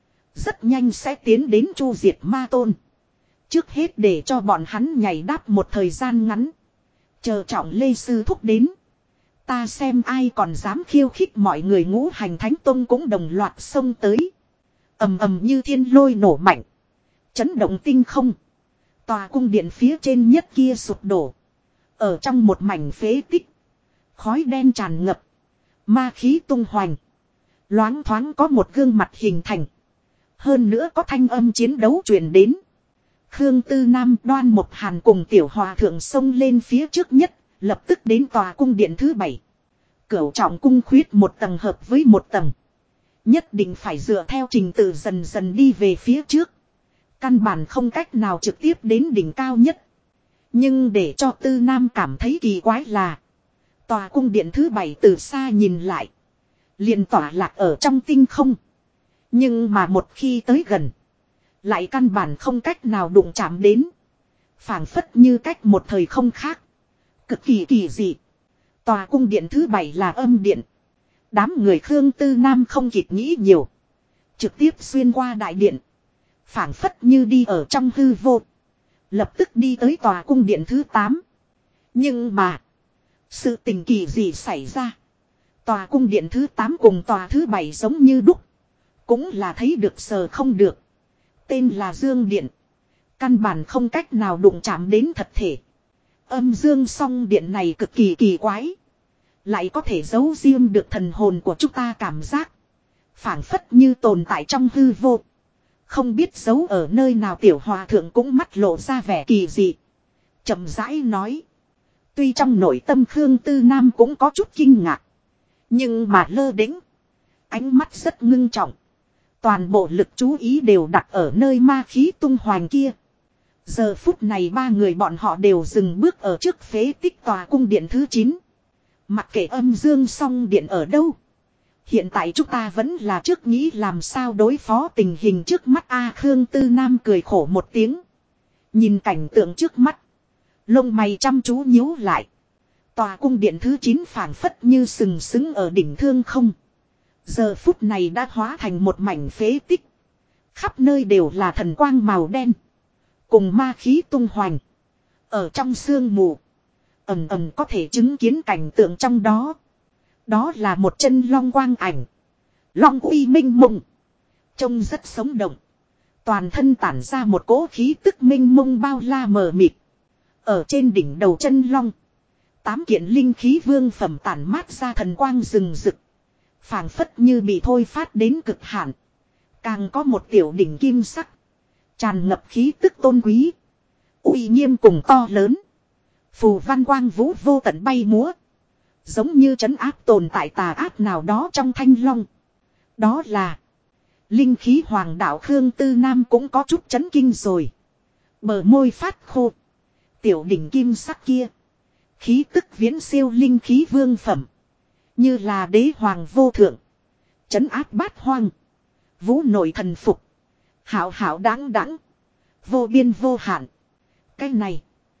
Rất nhanh sẽ tiến đến chu diệt ma tôn. Trước hết để cho bọn hắn nhảy đáp một thời gian ngắn. Chờ Trọng Lê sư thúc đến. Ta xem ai còn dám khiêu khích. Mọi người Ngũ Hành Thánh Tông cũng đồng loạt xông tới. Ầm ầm như thiên lôi nổ mạnh. Chấn động tinh không. Tòa cung điện phía trên nhất kia sụp đổ. Ở trong một mảnh phế tích. Khói đen tràn ngập. Ma khí tung hoành. Loáng thoáng có một gương mặt hình thành. Hơn nữa có thanh âm chiến đấu truyền đến. Khương Tư Nam, Đoan Mộc Hàn cùng Tiểu Hòa Thượng xông lên phía trước nhất. Lập tức đến tòa cung điện thứ 7. Cửu trọng cung khuyết một tầng hợp với một tầng. Nhất định phải dựa theo trình tự dần dần đi về phía trước. Căn bản không cách nào trực tiếp đến đỉnh cao nhất. Nhưng để cho Tư Nam cảm thấy kỳ quái là. Tòa cung điện thứ 7 từ xa nhìn lại. Liền tỏa lạc ở trong tinh không. Nhưng mà một khi tới gần. Lại căn bản không cách nào đụng chạm đến. Phảng phất như cách một thời không khác. Cực kỳ kỳ dị. Tòa cung điện thứ 7 là âm điện. Đám người Khương Tư Nam không kịp nghĩ nhiều. Trực tiếp xuyên qua đại điện. Phảng phất như đi ở trong hư vô. Lập tức đi tới tòa cung điện thứ 8. Nhưng mà. Sự tình kỳ gì xảy ra. Tòa cung điện thứ 8 cùng tòa thứ 7 giống như đúc. Cũng là thấy được sờ không được. Tên là Dương Điện. Căn bản không cách nào đụng chạm đến thật thể. Âm dương song điện này cực kỳ kỳ quái. Lại có thể giấu riêng được thần hồn của chúng ta cảm giác. Phảng phất như tồn tại trong hư vô. Không biết giấu ở nơi nào. Tiểu Hòa Thượng cũng mắt lộ ra vẻ kỳ dị. Chậm rãi nói. Tuy trong nội tâm Khương Tư Nam cũng có chút kinh ngạc. Nhưng mà lơ đĩnh. Ánh mắt rất ngưng trọng. Toàn bộ lực chú ý đều đặt ở nơi ma khí tung hoành kia. Giờ phút này ba người bọn họ đều dừng bước ở trước phế tích tòa cung điện thứ 9. Mặc kệ âm dương song điện ở đâu. Hiện tại chúng ta vẫn là trước nghĩ làm sao đối phó tình hình trước mắt. Khương Tư Nam cười khổ một tiếng. Nhìn cảnh tượng trước mắt. Lông mày chăm chú nhíu lại. Tòa cung điện thứ 9 phảng phất như sừng sững ở đỉnh thương không. Giờ phút này đã hóa thành một mảnh phế tích. Khắp nơi đều là thần quang màu đen. Cùng ma khí tung hoành. Ở trong sương mù. Ầm ầm có thể chứng kiến cảnh tượng trong đó. Đó là một chân long quang ảnh. Long uy minh mông. Trông rất sống động. Toàn thân tản ra một cỗ khí tức minh mông bao la mờ mịt. Ở trên đỉnh đầu chân long. 8 kiện linh khí vương phẩm tản mát ra thần quang rừng rực. Phảng phất như bị thôi phát đến cực hạn. Càng có một tiểu đỉnh kim sắc. Tràn ngập khí tức tôn quý. Uy nghiêm cùng to lớn. Phù văn quang vũ vô tận bay múa. Giống như trấn áp tồn tại tà ác nào đó trong thanh long. Đó là linh khí hoàng đạo Khương Tư Nam cũng có chút chấn kinh rồi. Bờ môi phát khô. Tiểu đỉnh kim sắc kia. Khí tức viễn siêu linh khí vương phẩm. Như là đế hoàng vô thượng. Trấn áp bát hoang. Vũ nội thần phục. Hảo hảo đáng đáng. Vô biên vô hạn. Cái này.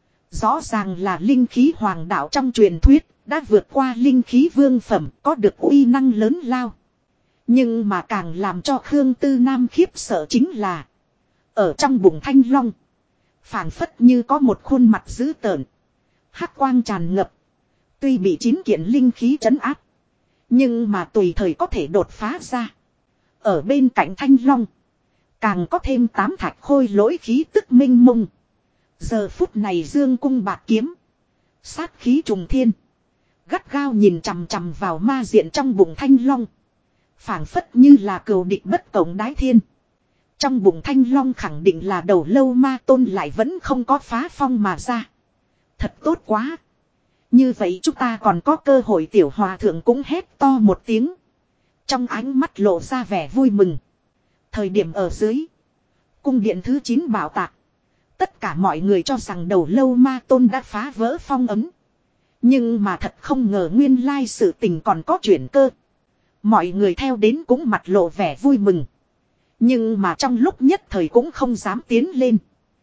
Rõ ràng là linh khí hoàng đạo trong truyền thuyết. Đã vượt qua linh khí vương phẩm. Có được uy năng lớn lao. Nhưng mà càng làm cho Khương Tư Nam khiếp sợ chính là. Ở trong bụng thanh long. Phảng phất như có một khuôn mặt dữ tợn. Hắc quang tràn ngập. Tuy bị 9 kiện linh khí trấn áp. Nhưng mà tùy thời có thể đột phá ra. Ở bên cạnh thanh long. Càng có thêm 8 thạch khôi lỗi khí tức minh mông. Giờ phút này dương cung bạc kiếm. Sát khí trùng thiên. Gắt gao nhìn chằm chằm vào ma diện trong bụng thanh long. Phảng phất như là cừu địch bất cộng đái thiên. Trong bụng thanh long khẳng định là đầu lâu ma tôn lại vẫn không có phá phong mà ra. Thật tốt quá. Như vậy chúng ta còn có cơ hội. Tiểu hòa thượng cũng hét to một tiếng. Trong ánh mắt lộ ra vẻ vui mừng. Thời điểm ở dưới. Cung điện thứ 9 bảo tạc. Tất cả mọi người cho rằng đầu lâu ma tôn đã phá vỡ phong ấn. Nhưng mà thật không ngờ nguyên lai sự tình còn có chuyển cơ. Mọi người theo đến cũng mặt lộ vẻ vui mừng. Nhưng mà trong lúc nhất thời cũng không dám tiến lên.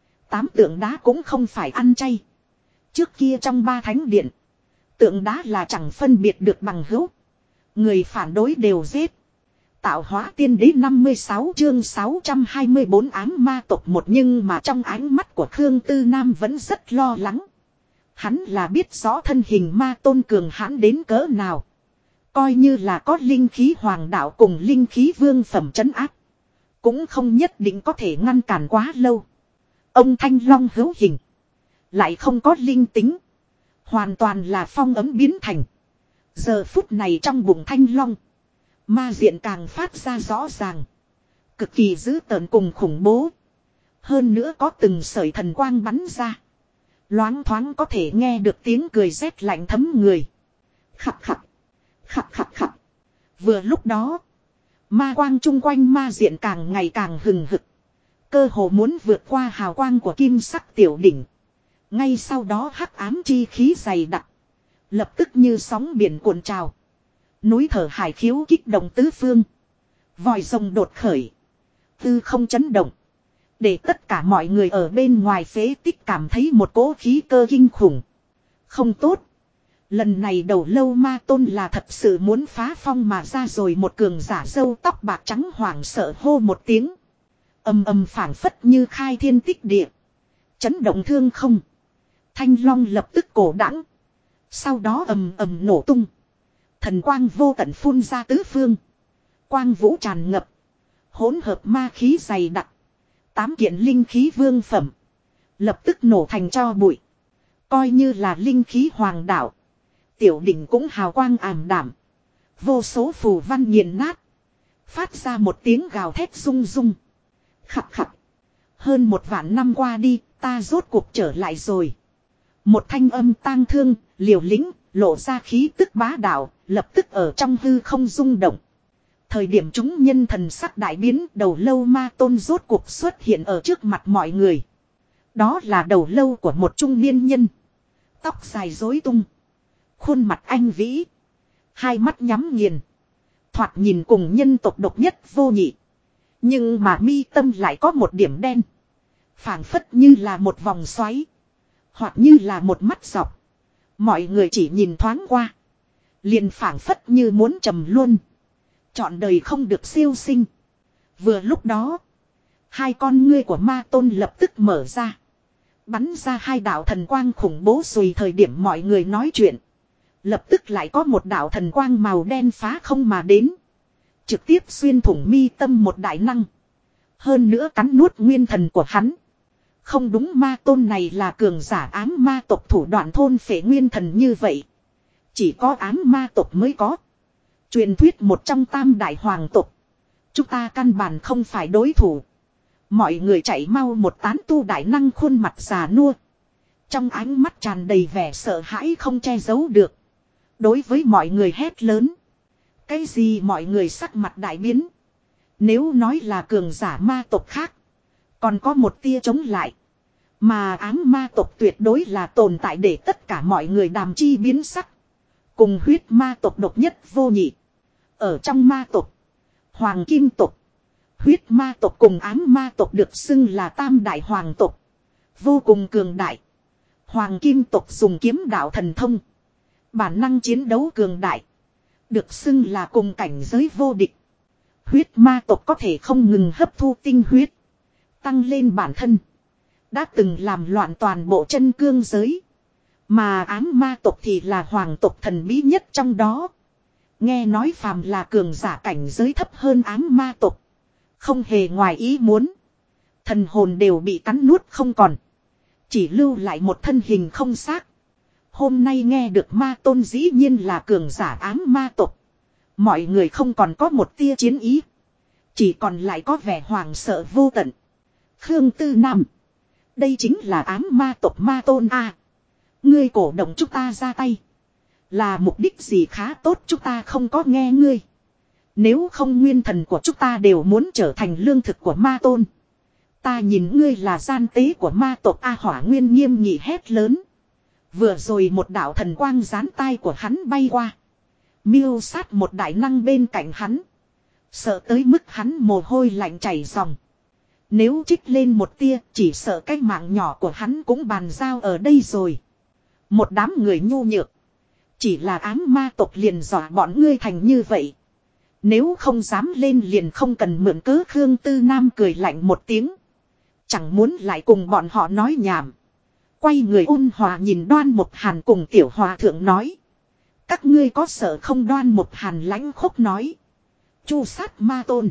8 tượng đá cũng không phải ăn chay. Trước kia trong 3 thánh điện. Tượng đá là chẳng phân biệt được bằng hữu. Người phản đối đều giết. Tạo hóa tiên đế 56 chương 624 ám ma tộc một. Nhưng mà trong ánh mắt của Khương Tư Nam vẫn rất lo lắng. Hắn là biết rõ thân hình ma tôn cường hãn đến cỡ nào. Coi như là có linh khí hoàng đạo cùng linh khí vương phẩm trấn áp. Cũng không nhất định có thể ngăn cản quá lâu. Ông Thanh Long hữu hình. Lại không có linh tính. Hoàn toàn là phong ấm biến thành. Giờ phút này trong bụng Thanh Long. Ma diện càng phát ra rõ ràng. Cực kỳ dữ tợn cùng khủng bố. Hơn nữa có từng sợi thần quang bắn ra. Loáng thoáng có thể nghe được tiếng cười rét lạnh thấm người. Khặt khặt. Khặt khặt khặt. Vừa lúc đó. Ma quang chung quanh ma diện càng ngày càng hừng hực. Cơ hồ muốn vượt qua hào quang của kim sắc tiểu đỉnh. Ngay sau đó hắc ám chi khí dày đặc. Lập tức như sóng biển cuộn trào. Núi thở hải khiếu kích động tứ phương. Vòi rồng đột khởi. Tư không chấn động. Để tất cả mọi người ở bên ngoài phế tích cảm thấy một cỗ khí cơ kinh khủng. Không tốt. Lần này đầu lâu ma tôn là thật sự muốn phá phong mà ra rồi. Một cường giả râu tóc bạc trắng hoảng sợ hô một tiếng. Ầm ầm phảng phất như khai thiên tích địa. Chấn động thương không. Thanh long lập tức cổ đãng. Sau đó ầm ầm nổ tung. Thần quang vô tận phun ra tứ phương. Quang vũ tràn ngập. Hỗn hợp ma khí dày đặc. 8 kiện linh khí vương phẩm. Lập tức nổ thành tro bụi. Coi như là linh khí hoàng đạo. Tiểu đỉnh cũng hào quang ảm đảm. Vô số phù văn nghiền nát. Phát ra một tiếng gào thét rung rung. Khặt khặt. Hơn 1 vạn năm qua đi, ta rốt cuộc trở lại rồi. Một thanh âm tang thương, liều lĩnh, lộ ra khí tức bá đạo, lập tức ở trong hư không rung động. Thời điểm chúng nhân thần sắc đại biến, đầu lâu ma tôn rốt cuộc xuất hiện ở trước mặt mọi người. Đó là đầu lâu của một trung niên nhân. Tóc dài rối tung. Khuôn mặt anh vĩ. Hai mắt nhắm nghiền. Thoạt nhìn cùng nhân tộc độc nhất vô nhị. Nhưng mà mi tâm lại có một điểm đen. Phảng phất như là một vòng xoáy. Hoặc như là một mắt dọc. Mọi người chỉ nhìn thoáng qua. Liền phảng phất như muốn trầm luôn. Chọn đời không được siêu sinh. Vừa lúc đó. Hai con ngươi của ma tôn lập tức mở ra. Bắn ra hai đạo thần quang khủng bố rồi thời điểm mọi người nói chuyện. Lập tức lại có một đạo thần quang màu đen phá không mà đến. Trực tiếp xuyên thủng mi tâm một đại năng. Hơn nữa cắn nuốt nguyên thần của hắn. Không đúng, ma tôn này là cường giả ám ma tộc thủ đoạn thôn phệ nguyên thần như vậy. Chỉ có ám ma tộc mới có. Truyền thuyết một trong tam đại hoàng tộc. Chúng ta căn bản không phải đối thủ. Mọi người chạy mau, một tán tu đại năng khuôn mặt già nua. Trong ánh mắt tràn đầy vẻ sợ hãi không che giấu được. Đối với mọi người hét lớn. Cái gì? Mọi người sắc mặt đại biến. Nếu nói là cường giả ma tộc khác. Còn có một tia chống lại. Mà ám ma tộc tuyệt đối là tồn tại để tất cả mọi người đàm chi biến sắc. Cùng huyết ma tộc độc nhất vô nhị. Ở trong ma tộc. Hoàng kim tộc. Huyết ma tộc cùng ám ma tộc được xưng là tam đại hoàng tộc. Vô cùng cường đại. Hoàng kim tộc dùng kiếm đạo thần thông. Bản năng chiến đấu cường đại. Được xưng là cùng cảnh giới vô địch. Huyết ma tộc có thể không ngừng hấp thu tinh huyết. Tăng lên bản thân. Đã từng làm loạn toàn bộ chân cương giới. Mà ám ma tộc thì là hoàng tộc thần bí nhất trong đó. Nghe nói phàm là cường giả cảnh giới thấp hơn ám ma tộc. Không hề ngoài ý muốn. Thần hồn đều bị cắn nuốt không còn. Chỉ lưu lại một thân hình không xác. Hôm nay nghe được ma tôn dĩ nhiên là cường giả ám ma tộc. Mọi người không còn có một tia chiến ý. Chỉ còn lại có vẻ hoảng sợ vô tận. Khương Tư Nam. Đây chính là ám ma tộc ma tôn a. Ngươi cổ động chúng ta ra tay. Là mục đích gì? Khá tốt, chúng ta không có nghe ngươi. Nếu không nguyên thần của chúng ta đều muốn trở thành lương thực của ma tôn. Ta nhìn ngươi là gian tế của ma tộc A. Hỏa Nguyên nghiêm nghị hét lớn. Vừa rồi một đạo thần quang gián tai của hắn bay qua. Miêu sát một đại năng bên cạnh hắn. Sợ tới mức hắn mồ hôi lạnh chảy ròng. Nếu trích lên một tia, chỉ sợ cái mạng nhỏ của hắn cũng bàn giao ở đây rồi. Một đám người nhu nhược. Chỉ là ám ma tộc liền dọa bọn ngươi thành như vậy. Nếu không dám lên liền không cần mượn cớ. Khương Tư Nam cười lạnh một tiếng. Chẳng muốn lại cùng bọn họ nói nhảm. Quay người ôn hòa nhìn Đoan Một Hàn cùng Tiểu Hòa Thượng nói. Các ngươi có sợ không? Đoan Một Hàn lãnh khốc nói. Chu sát ma tôn.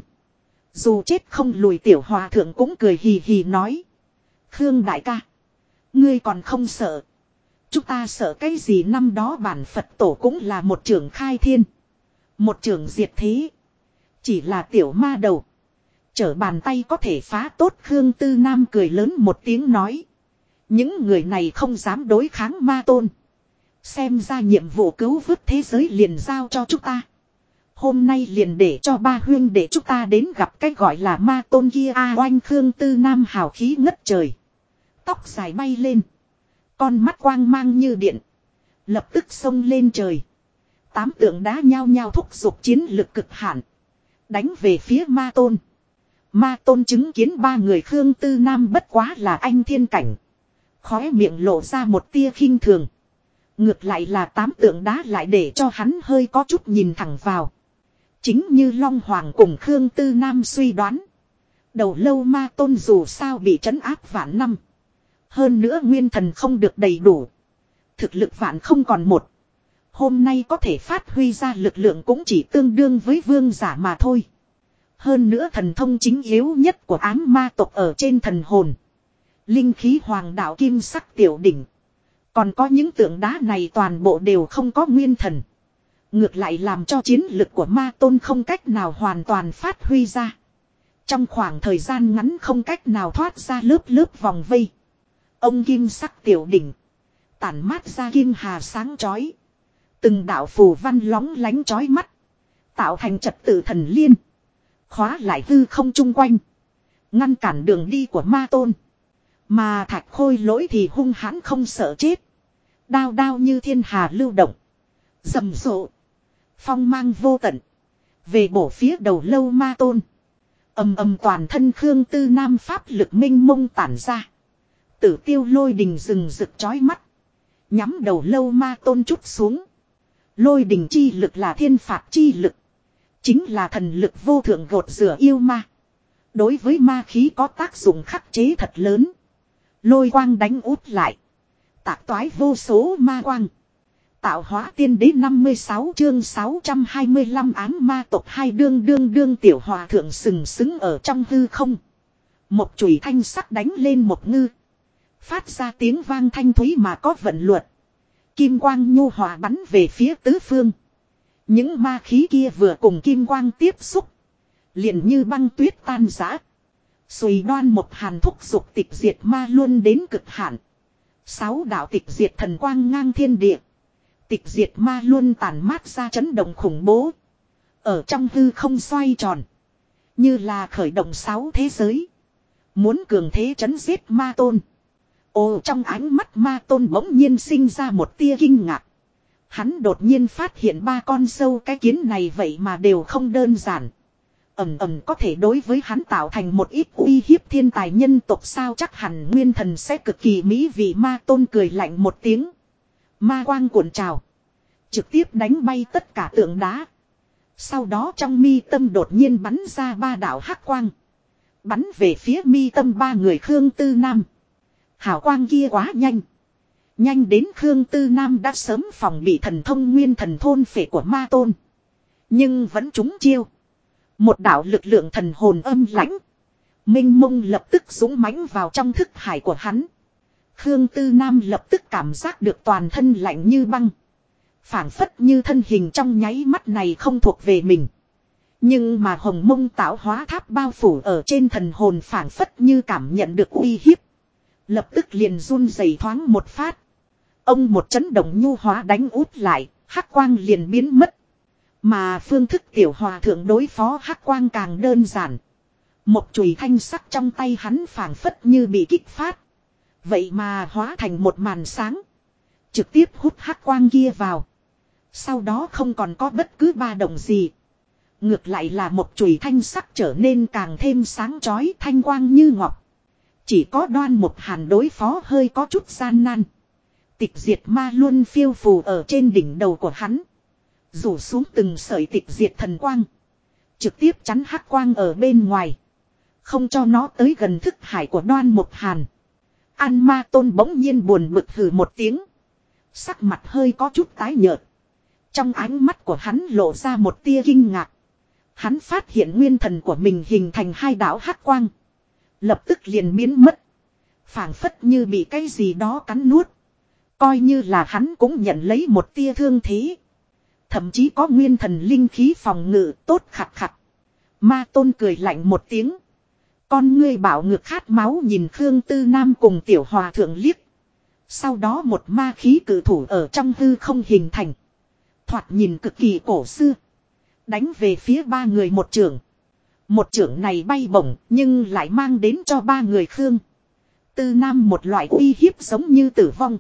Dù chết không lùi. Tiểu Hòa Thượng cũng cười hì hì nói. Khương đại ca. Ngươi còn không sợ. Chúng ta sợ cái gì? Năm đó bản Phật tổ cũng là một trưởng khai thiên. Một trưởng diệt thế. Chỉ là tiểu ma đầu. Trở bàn tay có thể phá tốt. Khương Tư Nam cười lớn một tiếng nói. Những người này không dám đối kháng ma tôn. Xem ra nhiệm vụ cứu vớt thế giới liền giao cho chúng ta. Hôm nay liền để cho ba huyên để chúng ta đến gặp cái gọi là ma tôn kia. Oanh! Khương Tư Nam hào khí ngất trời. Tóc dài bay lên. Con mắt quang mang như điện. Lập tức xông lên trời. 8 tượng đá nhao nhao thúc giục chiến lực cực hạn. Đánh về phía ma tôn. Ma tôn chứng kiến ba người Khương Tư Nam bất quá là anh thiên cảnh. Khóe miệng lộ ra một tia khinh thường. Ngược lại là 8 tượng đá lại để cho hắn hơi có chút nhìn thẳng vào. Chính như Long Hoàng cùng Khương Tư Nam suy đoán. Đầu lâu ma tôn dù sao bị trấn áp vạn năm. Hơn nữa nguyên thần không được đầy đủ. Thực lực vạn không còn một. Hôm nay có thể phát huy ra lực lượng cũng chỉ tương đương với vương giả mà thôi. Hơn nữa thần thông chính yếu nhất của ám ma tộc ở trên thần hồn. Linh khí hoàng đạo kim sắc tiểu đỉnh. Còn có những tượng đá này toàn bộ đều không có nguyên thần. Ngược lại làm cho chiến lực của ma tôn không cách nào hoàn toàn phát huy ra. Trong khoảng thời gian ngắn không cách nào thoát ra lớp lớp vòng vây. Ông kim sắc tiểu đỉnh. Tản mát ra kim hà sáng chói. Từng đạo phù văn lóng lánh chói mắt. Tạo thành trật tự thần liên. Khóa lại hư không chung quanh. Ngăn cản đường đi của ma tôn. Mà Thạch Khôi Lỗi thì hung hãn không sợ chết. Đao đao như thiên hà lưu động. Rầm rộ. Phong mang vô tận. Về bổ phía đầu lâu ma tôn. Ầm ầm toàn thân Khương Tư Nam pháp lực minh mông tản ra. Tử tiêu lôi đình rừng rực chói mắt. Nhắm đầu lâu ma tôn chút xuống. Lôi đình chi lực là thiên phạt chi lực. Chính là thần lực vô thượng gột rửa yêu ma. Đối với ma khí có tác dụng khắc chế thật lớn. Lôi quang đánh út lại. Tạc toái vô số ma quang. Tạo hóa tiên đế 56 chương 625 ám ma tộc hai đương tiểu hòa thượng sừng sững ở trong hư không. Một chùy thanh sắc đánh lên một ngư. Phát ra tiếng vang thanh thúy mà có vận luật. Kim quang nhu hòa bắn về phía tứ phương. Những ma khí kia vừa cùng kim quang tiếp xúc. Liền như băng tuyết tan rã. Xùy đoan một hàn thúc dục tịch diệt ma luôn đến cực hạn. 6 đạo tịch diệt thần quang ngang thiên địa. Tịch diệt ma luôn tàn mát ra chấn động khủng bố. Ở trong hư không xoay tròn. Như là khởi động 6 thế giới. Muốn cường thế chấn giết ma tôn. Ồ, trong ánh mắt ma tôn bỗng nhiên sinh ra một tia kinh ngạc. Hắn đột nhiên phát hiện 3 con sâu cái kiến này vậy mà đều không đơn giản. Có thể đối với hắn tạo thành một ít uy hiếp thiên tài nhân tộc sao, chắc hẳn nguyên thần sẽ cực kỳ mỹ vị. Ma tôn cười lạnh một tiếng. Ma quang cuộn trào. Trực tiếp đánh bay tất cả tượng đá. Sau đó trong mi tâm đột nhiên bắn ra 3 đạo hắc quang. Bắn về phía mi tâm 3 người Khương Tư Nam. Hào quang kia quá nhanh. Nhanh đến Khương Tư Nam đã sớm phòng bị thần thông nguyên thần thôn phệ của ma tôn. Nhưng vẫn trúng chiêu. Một đạo lực lượng thần hồn âm lãnh. Minh mông lập tức dũng mãnh vào trong thức hải của hắn. Khương Tư Nam lập tức cảm giác được toàn thân lạnh như băng. Phảng phất như thân hình trong nháy mắt này không thuộc về mình. Nhưng mà hồng mông tạo hóa tháp bao phủ ở trên thần hồn phảng phất như cảm nhận được uy hiếp. Lập tức liền run rẩy thoáng một phát. Ông một chấn động nhu hóa đánh út lại, hắc quang liền biến mất. Mà phương thức tiểu hòa thượng đối phó hắc quang càng đơn giản. Một chùy thanh sắc trong tay hắn phảng phất như bị kích phát. Vậy mà hóa thành một màn sáng. Trực tiếp hút hắc quang kia vào. Sau đó không còn có bất cứ ba động gì. Ngược lại là một chùy thanh sắc trở nên càng thêm sáng chói, thanh quang như ngọc. Chỉ có Đoan Mục Hàn đối phó hơi có chút gian nan. Tịch diệt ma luôn phiêu phù ở trên đỉnh đầu của hắn. Rủ xuống từng sợi tịch diệt thần quang. Trực tiếp chắn hắc quang ở bên ngoài. Không cho nó tới gần thức hải của Đoan Mục Hàn. An Ma Tôn bỗng nhiên buồn bực hừ một tiếng. Sắc mặt hơi có chút tái nhợt. Trong ánh mắt của hắn lộ ra một tia kinh ngạc. Hắn phát hiện nguyên thần của mình hình thành 2 đạo hắc quang. Lập tức liền biến mất. Phảng phất như bị cái gì đó cắn nuốt. Coi như là hắn cũng nhận lấy một tia thương thế. Thậm chí có nguyên thần linh khí phòng ngự tốt khặt khặt. Ma Tôn cười lạnh một tiếng. Con ngươi bảo ngược khát máu nhìn Khương Tư Nam cùng tiểu hòa thượng liếc. Sau đó một ma khí cử thủ ở trong hư không hình thành. Thoạt nhìn cực kỳ cổ xưa. Đánh về phía 3 người một chưởng. Một chưởng này bay bổng nhưng lại mang đến cho 3 người Khương Tư Nam một loại uy hiếp giống như tử vong.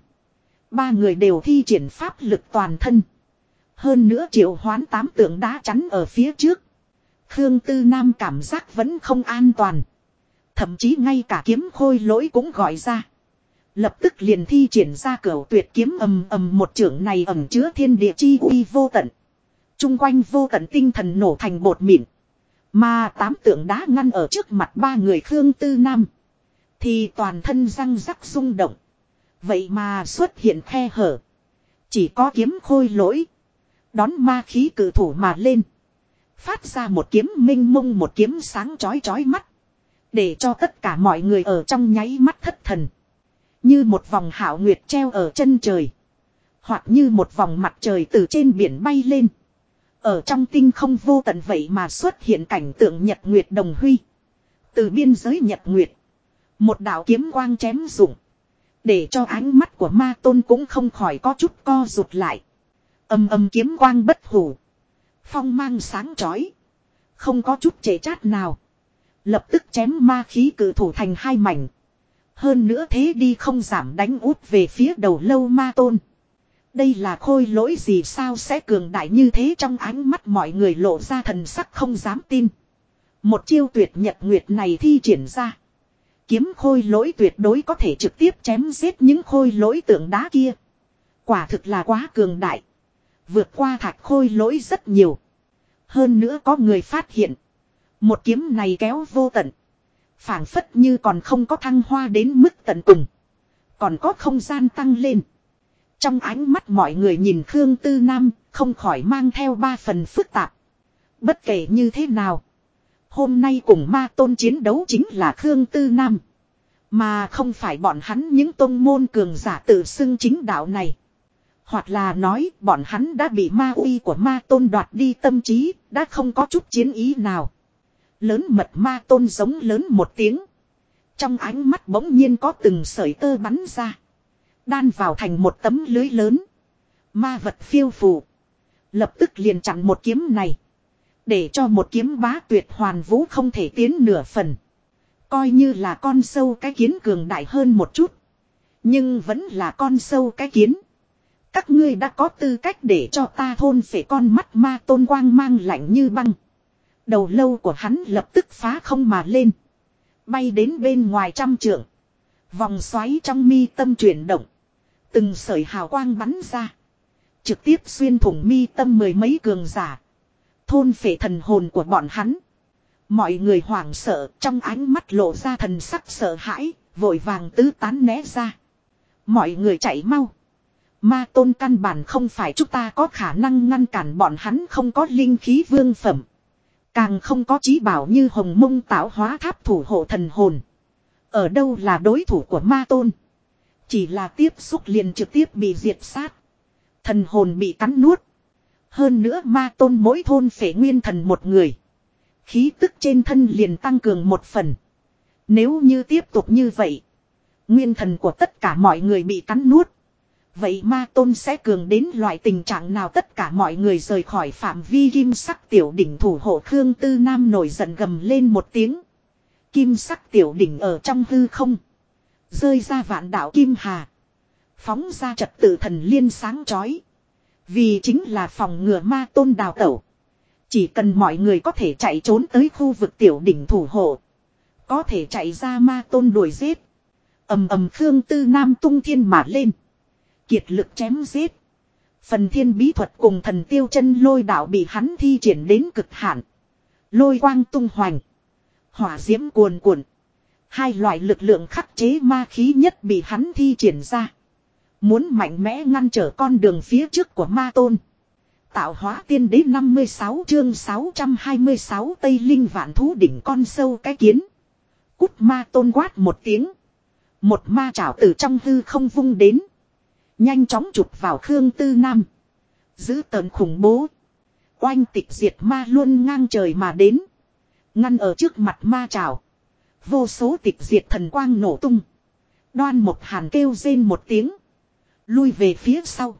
3 người đều thi triển pháp lực toàn thân. Hơn nữa triệu hoán 8 tượng đá chắn ở phía trước. Khương Tư Nam cảm giác vẫn không an toàn. Thậm chí ngay cả kiếm khôi lỗi cũng gọi ra. Lập tức liền thi triển ra cửu tuyệt kiếm ầm ầm, một chưởng này ẩn chứa thiên địa chi uy vô tận. Trung quanh vô tận tinh thần nổ thành bột mịn. Mà 8 tượng đá ngăn ở trước mặt 3 người Khương Tư Nam. Thì toàn thân răng rắc rung động. Vậy mà xuất hiện khe hở. Chỉ có kiếm khôi lỗi. Đón ma khí cử thủ mà lên. Phát ra một kiếm minh mông, một kiếm sáng chói chói mắt. Để cho tất cả mọi người ở trong nháy mắt thất thần. Như một vòng hảo nguyệt treo ở chân trời. Hoặc như một vòng mặt trời từ trên biển bay lên. Ở trong tinh không vô tận vậy mà xuất hiện cảnh tượng nhật nguyệt đồng huy. Từ biên giới nhật nguyệt. Một đạo kiếm quang chém rụng. Để cho ánh mắt của Ma Tôn cũng không khỏi có chút co rụt lại. Kiếm quang bất hủ. Phong mang sáng chói. Không có chút trễ chát nào. Lập tức chém ma khí cử thủ thành 2 mảnh. Hơn nữa thế đi không giảm đánh út về phía đầu lâu Ma Tôn. Đây là khôi lỗi gì sao sẽ cường đại như thế, trong ánh mắt mọi người lộ ra thần sắc không dám tin. Một chiêu tuyệt nhật nguyệt này thi triển ra. Kiếm khôi lỗi tuyệt đối có thể trực tiếp chém giết những khôi lỗi tượng đá kia. Quả thực là quá cường đại. Vượt qua thạch khôi lỗi rất nhiều. Hơn nữa có người phát hiện. Một kiếm này kéo vô tận. Phảng phất như còn không có thăng hoa đến mức tận cùng. Còn có không gian tăng lên. Trong ánh mắt mọi người nhìn Khương Tư Nam không khỏi mang theo 3 phần phức tạp. Bất kể như thế nào. Hôm nay cùng ma tôn chiến đấu chính là Khương Tư Nam. Mà không phải bọn hắn những tôn môn cường giả tự xưng chính đạo này. Hoặc là nói bọn hắn đã bị ma uy của ma tôn đoạt đi tâm trí, đã không có chút chiến ý nào. Lớn mật ma tôn giống lớn một tiếng. Trong ánh mắt bỗng nhiên có từng sợi tơ bắn ra. Đan vào thành một tấm lưới lớn. Ma vật phiêu phù. Lập tức liền chặn một kiếm này. Để cho một kiếm bá tuyệt hoàn vũ không thể tiến nửa phần. Coi như là con sâu cái kiến cường đại hơn một chút. Nhưng vẫn là con sâu cái kiến. Các ngươi đã có tư cách để cho ta thôn phệ con mắt ma tôn quang mang lạnh như băng. Đầu lâu của hắn lập tức phá không mà lên. Bay đến bên ngoài 100 trượng. Vòng xoáy trong mi tâm chuyển động. Từng sợi hào quang bắn ra. Trực tiếp xuyên thủng mi tâm 10 mấy cường giả. Thôn phệ thần hồn của bọn hắn. Mọi người hoảng sợ, trong ánh mắt lộ ra thần sắc sợ hãi, vội vàng tứ tán né ra. Mọi người chạy mau. Ma tôn căn bản không phải chúng ta có khả năng ngăn cản bọn hắn, không có linh khí vương phẩm. Càng không có chí bảo như hồng mông tạo hóa tháp thủ hộ thần hồn. Ở đâu là đối thủ của ma tôn. Chỉ là tiếp xúc liền trực tiếp bị diệt sát. Thần hồn bị cắn nuốt. Hơn nữa ma tôn mỗi thôn phệ nguyên thần một người. Khí tức trên thân liền tăng cường 1 phần. Nếu như tiếp tục như vậy. Nguyên thần của tất cả mọi người bị cắn nuốt. Vậy ma tôn sẽ cường đến loại tình trạng nào? Tất cả mọi người rời khỏi phạm vi kim sắc tiểu đỉnh thủ hộ Khương Tư Nam nổi giận gầm lên một tiếng. Kim sắc tiểu đỉnh ở trong hư không. Rơi ra vạn đạo kim hà. Phóng ra trật tự thần liên sáng chói. Vì chính là phòng ngừa ma tôn đào tẩu. Chỉ cần mọi người có thể chạy trốn tới khu vực tiểu đỉnh thủ hộ. Có thể chạy ra ma tôn đuổi giết. Ầm ầm Khương Tư Nam tung thiên mà lên. Kiệt lực chém giết. Phần thiên bí thuật cùng thần tiêu chân lôi đạo bị hắn thi triển đến cực hạn. Lôi quang tung hoành. Hỏa diễm cuồn cuộn. Hai loại lực lượng khắc chế ma khí nhất bị hắn thi triển ra. Muốn mạnh mẽ ngăn trở con đường phía trước của ma tôn. Tạo hóa tiên đế 56 chương 626 Tây Linh vạn thú đỉnh con sâu cái kiến. Cút ma tôn quát một tiếng. Một ma trảo từ trong hư không vung đến. Nhanh chóng chụp vào Khương Tư Nam. Giữ tợn khủng bố. Oanh tịch diệt ma luôn ngang trời mà đến. Ngăn ở trước mặt ma trảo. Vô số tịch diệt thần quang nổ tung. Đoan một hàn kêu rên một tiếng. Lui về phía sau.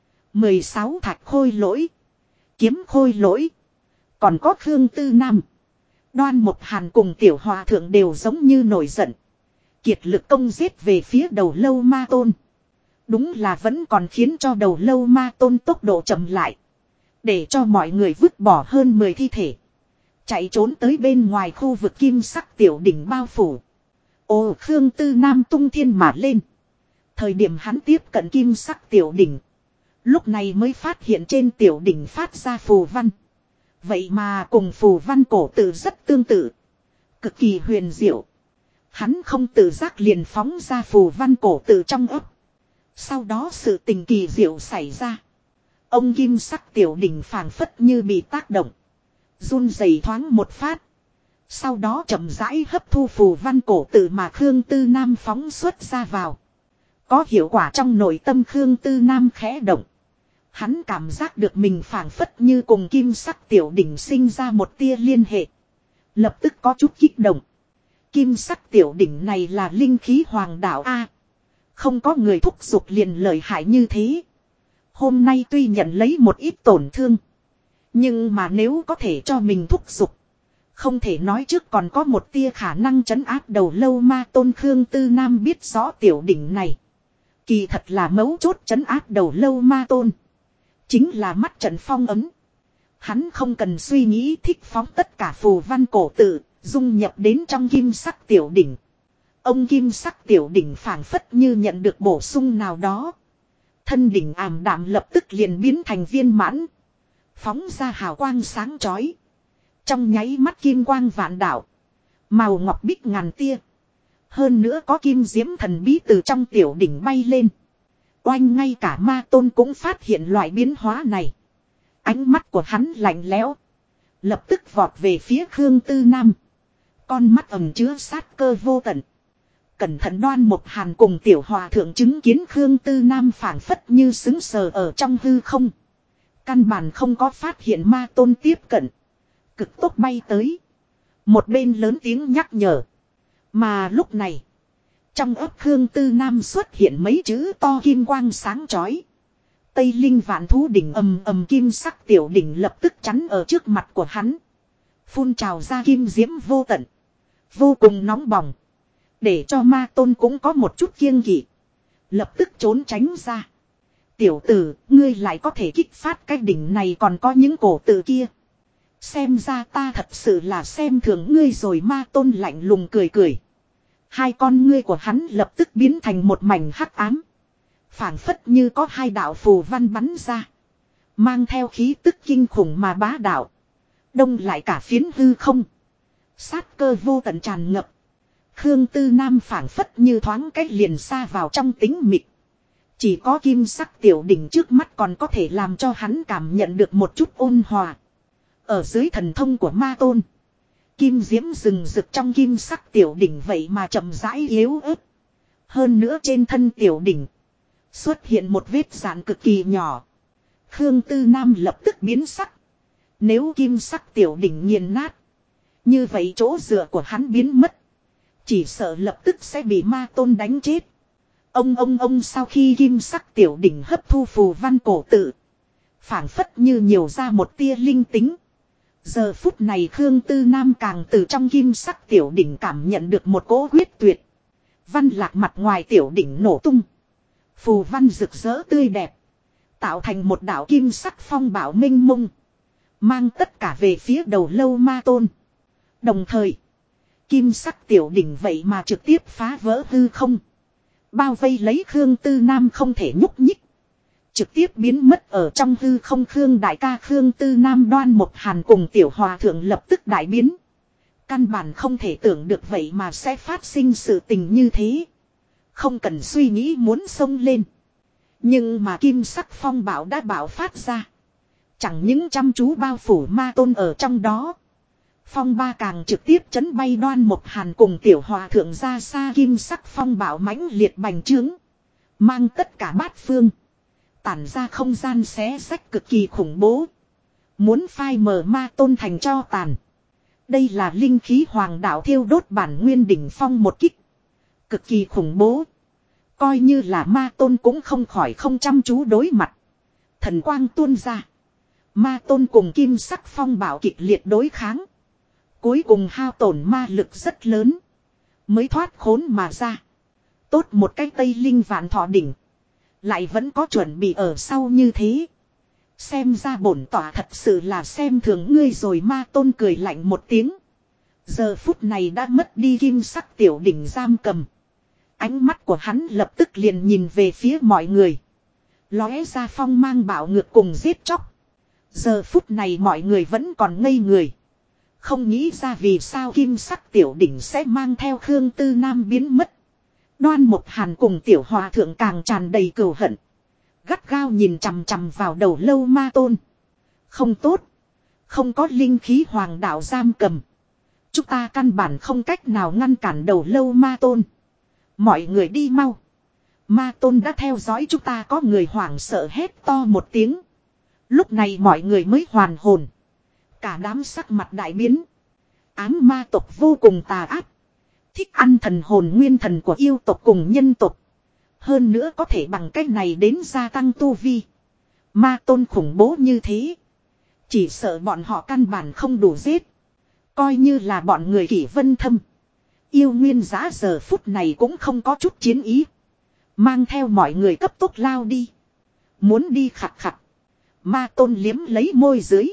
16 thạch khôi lỗi. Kiếm khôi lỗi. Còn có Khương Tư Nam. Đoan một hàn cùng tiểu hòa thượng đều giống như nổi giận. Kiệt lực công giết về phía đầu lâu ma tôn. Đúng là vẫn còn khiến cho đầu lâu ma tôn tốc độ chậm lại. Để cho mọi người vứt bỏ hơn 10 thi thể. Chạy trốn tới bên ngoài khu vực kim sắc tiểu đỉnh bao phủ. Ồ Khương Tư Nam tung thiên mà lên. Thời điểm hắn tiếp cận kim sắc tiểu đỉnh. Lúc này mới phát hiện trên tiểu đỉnh phát ra phù văn. Vậy mà cùng phù văn cổ tự rất tương tự. Cực kỳ huyền diệu. Hắn không tự giác liền phóng ra phù văn cổ tự trong ấp. Sau đó sự tình kỳ diệu xảy ra. Ông kim sắc tiểu đỉnh phảng phất như bị tác động. Run rẩy thoáng một phát. Sau đó chậm rãi hấp thu phù văn cổ tự mà Khương Tư Nam phóng xuất ra vào. Có hiệu quả trong nội tâm Khương Tư Nam khẽ động. Hắn cảm giác được mình phảng phất như cùng kim sắc tiểu đỉnh sinh ra một tia liên hệ. Lập tức có chút kích động. Kim sắc tiểu đỉnh này là linh khí hoàng đạo A. Không có người thúc giục liền lợi hại như thế. Hôm nay tuy nhận lấy một ít tổn thương. Nhưng mà nếu có thể cho mình thúc giục. Không thể nói trước còn có một tia khả năng trấn áp đầu lâu ma tôn. Khương Tư Nam biết rõ tiểu đỉnh này. Kỳ thật là mấu chốt trấn áp đầu lâu ma tôn. Chính là mắt trận phong ấm. Hắn không cần suy nghĩ thích phóng tất cả phù văn cổ tự. Dung nhập đến trong kim sắc tiểu đỉnh. Ông kim sắc tiểu đỉnh phảng phất như nhận được bổ sung nào đó. Thân đỉnh ảm đạm lập tức liền biến thành viên mãn. Phóng ra hào quang sáng chói. Trong nháy mắt kim quang vạn đạo. Màu ngọc bích ngàn tia. Hơn nữa có kim diễm thần bí từ trong tiểu đỉnh bay lên. Oanh ngay cả ma tôn cũng phát hiện loại biến hóa này. Ánh mắt của hắn lạnh lẽo. Lập tức vọt về phía Khương Tư Nam. Con mắt ẩn chứa sát cơ vô tận. Cẩn thận Đoan Mộc Hàn cùng tiểu hòa thượng chứng kiến Khương Tư Nam phảng phất như sững sờ ở trong hư không. Căn bản không có phát hiện ma tôn tiếp cận. Cực tốc bay tới. Một bên lớn tiếng nhắc nhở. Mà lúc này. Trong ấp Khương Tư Nam xuất hiện mấy chữ to kim quang sáng chói. Tây Linh Vạn Thú đỉnh ầm ầm kim sắc tiểu đỉnh lập tức chắn ở trước mặt của hắn. Phun trào ra kim diễm vô tận. Vô cùng nóng bỏng. Để cho ma tôn cũng có một chút kiêng kỵ. Lập tức trốn tránh ra. Tiểu tử, ngươi lại có thể kích phát cái đỉnh này còn có những cổ tự kia. Xem ra ta thật sự là xem thường ngươi rồi, ma tôn lạnh lùng cười cười. Hai con ngươi của hắn lập tức biến thành một mảnh hắc ám. Phảng phất như có hai đạo phù văn bắn ra. Mang theo khí tức kinh khủng mà bá đạo. Đông lại cả phiến hư không. Sát cơ vô tận tràn ngập. Khương Tư Nam phảng phất như thoáng cách liền xa vào trong tĩnh mịch. Chỉ có kim sắc tiểu đỉnh trước mắt còn có thể làm cho hắn cảm nhận được một chút ôn hòa. Ở dưới thần thông của ma tôn. Kim diễm rừng rực trong kim sắc tiểu đỉnh vậy mà chậm rãi yếu ớt. Hơn nữa trên thân tiểu đỉnh. Xuất hiện một vết dạn cực kỳ nhỏ. Khương Tư Nam lập tức biến sắc. Nếu kim sắc tiểu đỉnh nghiền nát. Như vậy chỗ dựa của hắn biến mất. Chỉ sợ lập tức sẽ bị ma tôn đánh chết. Ông sau khi kim sắc tiểu đỉnh hấp thu phù văn cổ tự. Phảng phất như nhiều ra một tia linh tính. Giờ phút này Khương Tư Nam càng từ trong kim sắc tiểu đỉnh cảm nhận được một cỗ huyết tuyệt. Văn lạc mặt ngoài tiểu đỉnh nổ tung. Phù văn rực rỡ tươi đẹp. Tạo thành một đạo kim sắc phong bảo minh mông. Mang tất cả về phía đầu lâu ma tôn. Đồng thời. Kim sắc tiểu đỉnh vậy mà trực tiếp phá vỡ hư không. Bao vây lấy Khương Tư Nam không thể nhúc nhích. Trực tiếp biến mất ở trong hư không. Khương đại ca Khương Tư Nam Đoan Mộc Hàn cùng tiểu hòa thượng lập tức đại biến. Căn bản không thể tưởng được vậy mà sẽ phát sinh sự tình như thế. Không cần suy nghĩ muốn xông lên. Nhưng mà kim sắc phong bạo đã bạo phát ra. Chẳng những chăm chú bao phủ ma tôn ở trong đó. Phong ba càng trực tiếp chấn bay Đoan Mộc Hàn cùng tiểu hòa thượng ra xa. Kim sắc phong bạo mãnh liệt bành trướng. Mang tất cả bát phương. Tản ra không gian xé rách cực kỳ khủng bố. Muốn phai mờ ma tôn thành cho tàn. Đây là linh khí hoàng đạo thiêu đốt bản nguyên đỉnh phong một kích. Cực kỳ khủng bố. Coi như là ma tôn cũng không khỏi không chăm chú đối mặt. Thần quang tuôn ra. Ma tôn cùng kim sắc phong bảo kịch liệt đối kháng. Cuối cùng hao tổn ma lực rất lớn. Mới thoát khốn mà ra. Tốt một cái Tây Linh Vạn Thọ đỉnh. Lại vẫn có chuẩn bị ở sau như thế. Xem ra bổn tỏa thật sự là xem thường ngươi rồi, ma tôn cười lạnh một tiếng. Giờ phút này đã mất đi kim sắc tiểu đỉnh giam cầm. Ánh mắt của hắn lập tức liền nhìn về phía mọi người. Lóe ra phong mang bạo ngược cùng giết chóc. Giờ phút này mọi người vẫn còn ngây người. Không nghĩ ra vì sao kim sắc tiểu đỉnh sẽ mang theo Khương Tư Nam biến mất. Đoan Mộc Hàn cùng tiểu hòa thượng càng tràn đầy cừu hận. Gắt gao nhìn chằm chằm vào đầu lâu ma tôn. Không tốt. Không có linh khí hoàng đạo giam cầm. Chúng ta căn bản không cách nào ngăn cản đầu lâu ma tôn. Mọi người đi mau. Ma tôn đã theo dõi chúng ta. Có người hoảng sợ hét to một tiếng. Lúc này mọi người mới hoàn hồn. Cả đám sắc mặt đại biến. Ám ma tộc vô cùng tà ác. Thích ăn thần hồn nguyên thần của yêu tộc cùng nhân tộc. Hơn nữa có thể bằng cách này đến gia tăng tu vi. Ma tôn khủng bố như thế. Chỉ sợ bọn họ căn bản không đủ giết. Coi như là bọn người Kỷ Vân Thâm. Yêu Nguyên Giá giờ phút này cũng không có chút chiến ý. Mang theo mọi người cấp tốc lao đi. Muốn đi khặt khặt. Ma tôn liếm lấy môi dưới.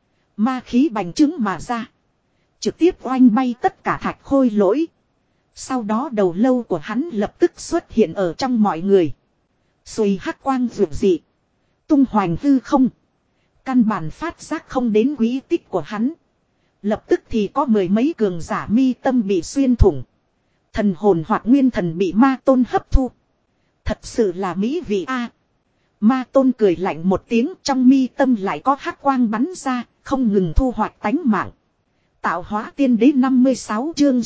Ma khí bành trướng mà ra. Trực tiếp oanh bay tất cả thạch khôi lỗi. Sau đó đầu lâu của hắn lập tức xuất hiện ở trong mọi người. Xùi hắc quang vượt dị. Tung hoành hư không. Căn bản phát giác không đến quý tích của hắn. Lập tức thì có mười mấy cường giả mi tâm bị xuyên thủng. Thần hồn hoặc nguyên thần bị ma tôn hấp thu. Thật sự là mỹ vị a. Ma tôn cười lạnh một tiếng, trong mi tâm lại có hắc quang bắn ra, không ngừng thu hoạch tánh mạng. Tạo hóa tiên đế 56 chương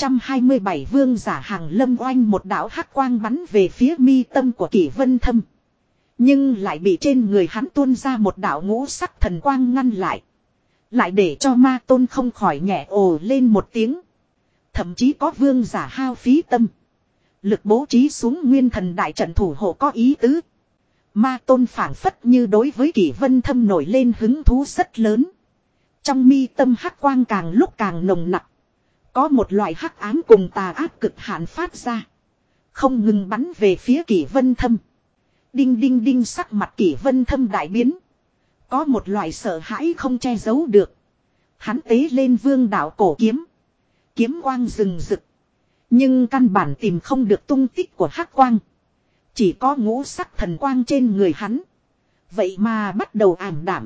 627 vương giả hàng lâm oanh, một đạo hắc quang bắn về phía mi tâm của Kỷ Vân Thâm. Nhưng lại bị trên người hắn tuôn ra một đạo ngũ sắc thần quang ngăn lại. Lại để cho ma tôn không khỏi nhẹ ồ lên một tiếng. Thậm chí có vương giả hao phí tâm. Lực bố trí xuống nguyên thần đại trận thủ hộ có ý tứ. Ma tôn phảng phất như đối với Kỷ Vân Thâm nổi lên hứng thú rất lớn. Trong mi tâm hắc quang càng lúc càng nồng nặc. Có một loại hắc ám cùng tà ác cực hạn phát ra. Không ngừng bắn về phía Kỷ Vân Thâm. Đinh đinh đinh, sắc mặt Kỷ Vân Thâm đại biến. Có một loại sợ hãi không che giấu được. Hắn tế lên vương đạo cổ kiếm. Kiếm quang rừng rực. Nhưng căn bản tìm không được tung tích của hắc quang. Chỉ có ngũ sắc thần quang trên người hắn. Vậy mà bắt đầu ảm đạm.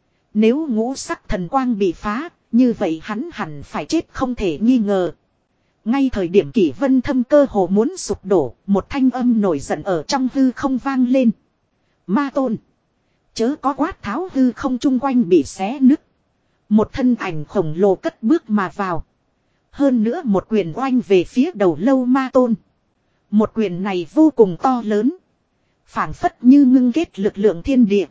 Nếu ngũ sắc thần quang bị phá, như vậy hắn hẳn phải chết không thể nghi ngờ. Ngay thời điểm Kỷ Vân Thâm cơ hồ muốn sụp đổ, một thanh âm nổi giận ở trong hư không vang lên. Ma tôn! Chớ có quát tháo, hư không chung quanh bị xé nứt. Một thân ảnh khổng lồ cất bước mà vào. Hơn nữa một quyền oanh về phía đầu lâu ma tôn. Một quyền này vô cùng to lớn. Phảng phất như ngưng kết lực lượng thiên địa.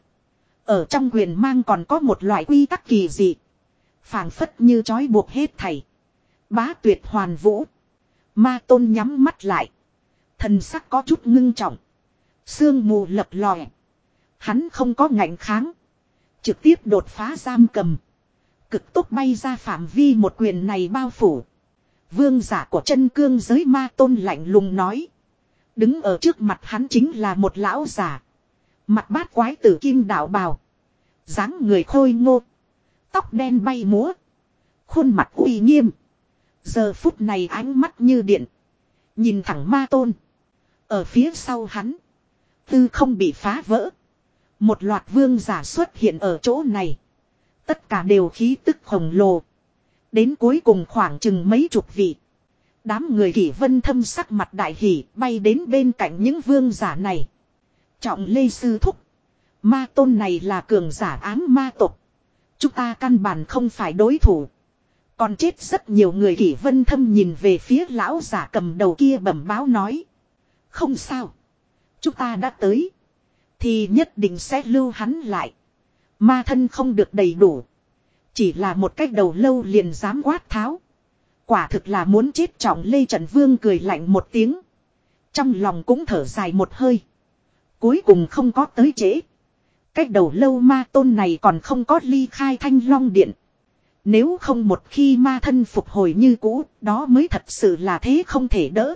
Ở trong quyền mang còn có một loại quy tắc kỳ dị. Phảng phất như trói buộc hết thảy. Bá tuyệt hoàn vũ. Ma tôn nhắm mắt lại. Thần sắc có chút ngưng trọng. Sương mù lập lòe. Hắn không có ngạnh kháng. Trực tiếp đột phá giam cầm. Cực tốc bay ra phạm vi một quyền này bao phủ. Vương giả của chân cương giới ma tôn lạnh lùng nói. Đứng ở trước mặt hắn chính là một lão giả. Mặt bát quái tử kim đạo bào. Dáng người khôi ngô. Tóc đen bay múa. Khuôn mặt uy nghiêm. Giờ phút này ánh mắt như điện. Nhìn thẳng ma tôn. Ở phía sau hắn. Tư không bị phá vỡ. Một loạt vương giả xuất hiện ở chỗ này. Tất cả đều khí tức khổng lồ. Đến cuối cùng khoảng chừng mấy chục vị. Đám người Kỷ Vân Thâm sắc mặt đại hỉ bay đến bên cạnh những vương giả này. Trọng lê sư thúc. Ma tôn này là cường giả ám ma tộc. Chúng ta căn bản không phải đối thủ. Còn chết rất nhiều người. Kỷ Vân Thâm nhìn về phía lão giả cầm đầu kia bẩm báo nói. Không sao. Chúng ta đã tới. Thì nhất định sẽ lưu hắn lại. Ma thân không được đầy đủ. Chỉ là một cách đầu lâu liền dám quát tháo. Quả thực là muốn chết. Trọng lê Trần Vương cười lạnh một tiếng. Trong lòng cũng thở dài một hơi. Cuối cùng không có tới trễ. Cách đầu lâu ma tôn này còn không có ly khai Thanh Long Điện. Nếu không một khi ma thân phục hồi như cũ, đó mới thật sự là thế không thể đỡ.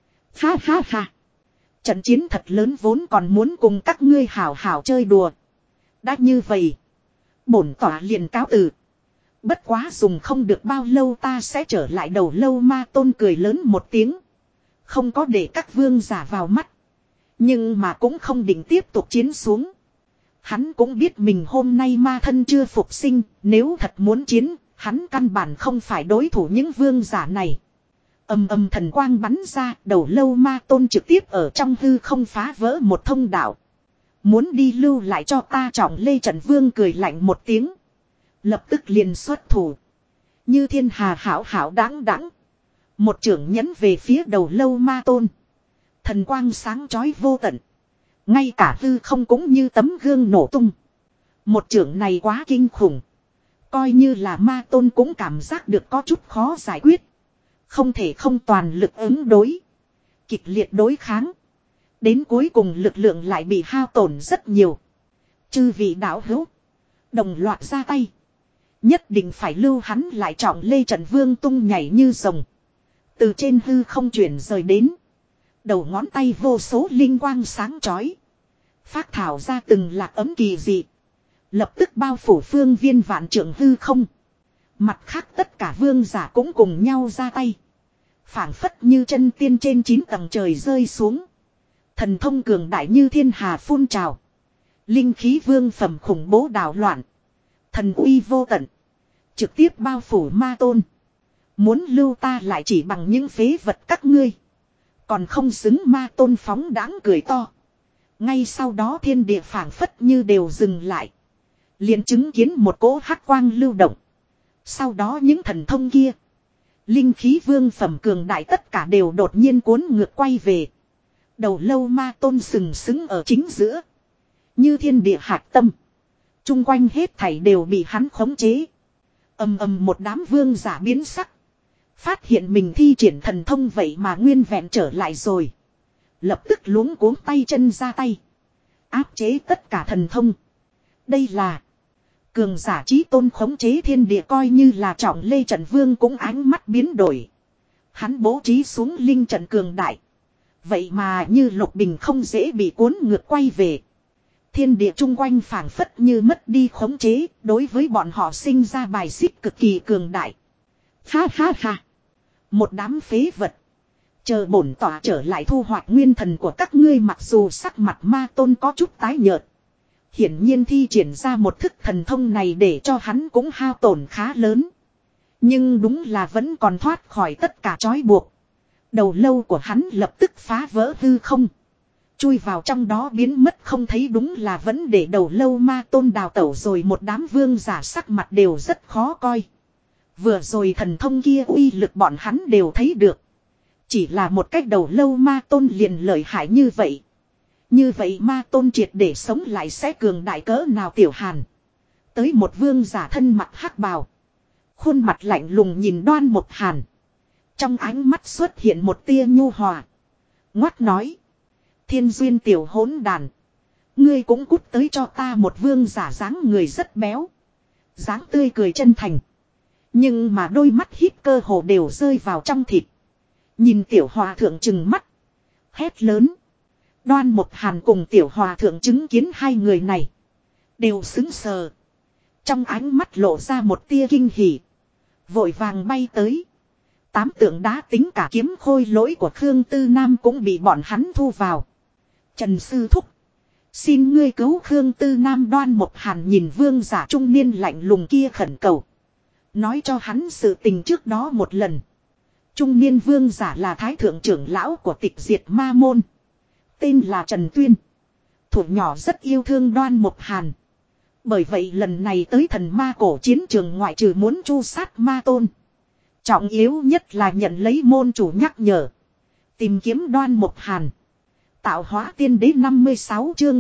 Ha ha ha. Trận chiến thật lớn vốn còn muốn cùng các ngươi hảo hảo chơi đùa. Đã như vậy. Bổn tỏa liền cáo từ. Bất quá dùng không được bao lâu ta sẽ trở lại. Đầu lâu ma tôn cười lớn một tiếng. Không có để các vương giả vào mắt. Nhưng mà cũng không định tiếp tục chiến xuống. Hắn cũng biết mình hôm nay ma thân chưa phục sinh. Nếu thật muốn chiến, hắn căn bản không phải đối thủ những vương giả này. Ầm ầm thần quang bắn ra, đầu lâu ma tôn trực tiếp ở trong hư không phá vỡ một thông đạo. Muốn đi lưu lại cho ta. Trọng lê Trần Vương cười lạnh một tiếng. Lập tức liền xuất thủ. Như thiên hà hảo hảo đáng đáng. Một chưởng nhấn về phía đầu lâu ma tôn. Thần quang sáng chói vô tận. Ngay cả hư không cũng như tấm gương nổ tung. Một chưởng này quá kinh khủng. Coi như là ma tôn cũng cảm giác được có chút khó giải quyết. Không thể không toàn lực ứng đối. Kịch liệt đối kháng. Đến cuối cùng lực lượng lại bị hao tổn rất nhiều. Chư vị đạo hữu. Đồng loạt ra tay. Nhất định phải lưu hắn lại. Trọng lê Trần Vương tung nhảy như rồng. Từ trên hư không chuyển rời đến. Đầu ngón tay vô số linh quang sáng chói. Phát thảo ra từng lạc ấm kỳ dị. Lập tức bao phủ phương viên vạn trượng hư không. Mặt khác tất cả vương giả cũng cùng nhau ra tay. Phảng phất như chân tiên trên 9 tầng trời rơi xuống. Thần thông cường đại như thiên hà phun trào. Linh khí vương phẩm khủng bố đảo loạn. Thần uy vô tận. Trực tiếp bao phủ ma tôn. Muốn lưu ta lại chỉ bằng những phế vật các ngươi. Còn không xứng ma tôn phóng đãng cười to. Ngay sau đó thiên địa phảng phất như đều dừng lại. Liền chứng kiến một cỗ hắc quang lưu động. Sau đó những thần thông kia. Linh khí vương phẩm cường đại tất cả đều đột nhiên cuốn ngược quay về. Đầu lâu ma tôn sừng sững ở chính giữa. Như thiên địa hạt tâm. Trung quanh hết thảy đều bị hắn khống chế. Ầm ầm một đám vương giả biến sắc. Phát hiện mình thi triển thần thông vậy mà nguyên vẹn trở lại rồi. Lập tức luống cuống tay chân ra tay. Áp chế tất cả thần thông. Đây là cường giả chí tôn khống chế thiên địa coi như là trọng lê trận vương cũng ánh mắt biến đổi. Hắn bố trí xuống linh trận cường đại. Vậy mà như lục bình không dễ bị cuốn ngược quay về. Thiên địa chung quanh phảng phất như mất đi khống chế, đối với bọn họ sinh ra bài xích cực kỳ cường đại. Ha ha ha. Một đám phế vật. Chờ bổn tỏa trở lại thu hoạch nguyên thần của các ngươi, mặc dù sắc mặt ma tôn có chút tái nhợt. Hiển nhiên thi triển ra một thức thần thông này để cho hắn cũng hao tổn khá lớn. Nhưng đúng là vẫn còn thoát khỏi tất cả trói buộc. Đầu lâu của hắn lập tức phá vỡ hư không. Chui vào trong đó biến mất không thấy, đúng là vẫn để đầu lâu ma tôn đào tẩu rồi. Một đám vương giả sắc mặt đều rất khó coi. Vừa rồi thần thông kia uy lực bọn hắn đều thấy được. Chỉ là một cách đầu lâu ma tôn liền lợi hại như vậy. Như vậy ma tôn triệt để sống lại sẽ cường đại cỡ nào? Tiểu Hàn. Tới một vương giả thân mặt hắc bào. Khuôn mặt lạnh lùng nhìn Đoan Mộc Hàn. Trong ánh mắt xuất hiện một tia nhu hòa. Ngoắt nói. Thiên duyên tiểu hỗn đàn. Ngươi cũng cút tới cho ta. Một vương giả dáng người rất béo. Dáng tươi cười chân thành. Nhưng mà đôi mắt híp cơ hồ đều rơi vào trong thịt. Nhìn tiểu hòa thượng trừng mắt. Hét lớn. Đoan Mộc Hàn cùng tiểu hòa thượng chứng kiến hai người này. Đều sững sờ. Trong ánh mắt lộ ra một tia kinh hỉ. Vội vàng bay tới. 8 tượng đá tính cả kiếm khôi lỗi của Khương Tư Nam cũng bị bọn hắn thu vào. Trần sư thúc. Xin ngươi cứu Khương Tư Nam. Đoan Mộc Hàn nhìn vương giả trung niên lạnh lùng kia khẩn cầu. Nói cho hắn sự tình trước đó một lần. Trung niên vương giả là thái thượng trưởng lão của Tịch Diệt Ma Môn. Tên là Trần Tuyên. Thủ nhỏ rất yêu thương Đoan Mộc Hàn. Bởi vậy lần này tới thần ma cổ chiến trường ngoại trừ muốn tru sát ma tôn. Trọng yếu nhất là nhận lấy môn chủ nhắc nhở. Tìm kiếm Đoan Mộc Hàn. Tạo hóa tiên đế 56 chương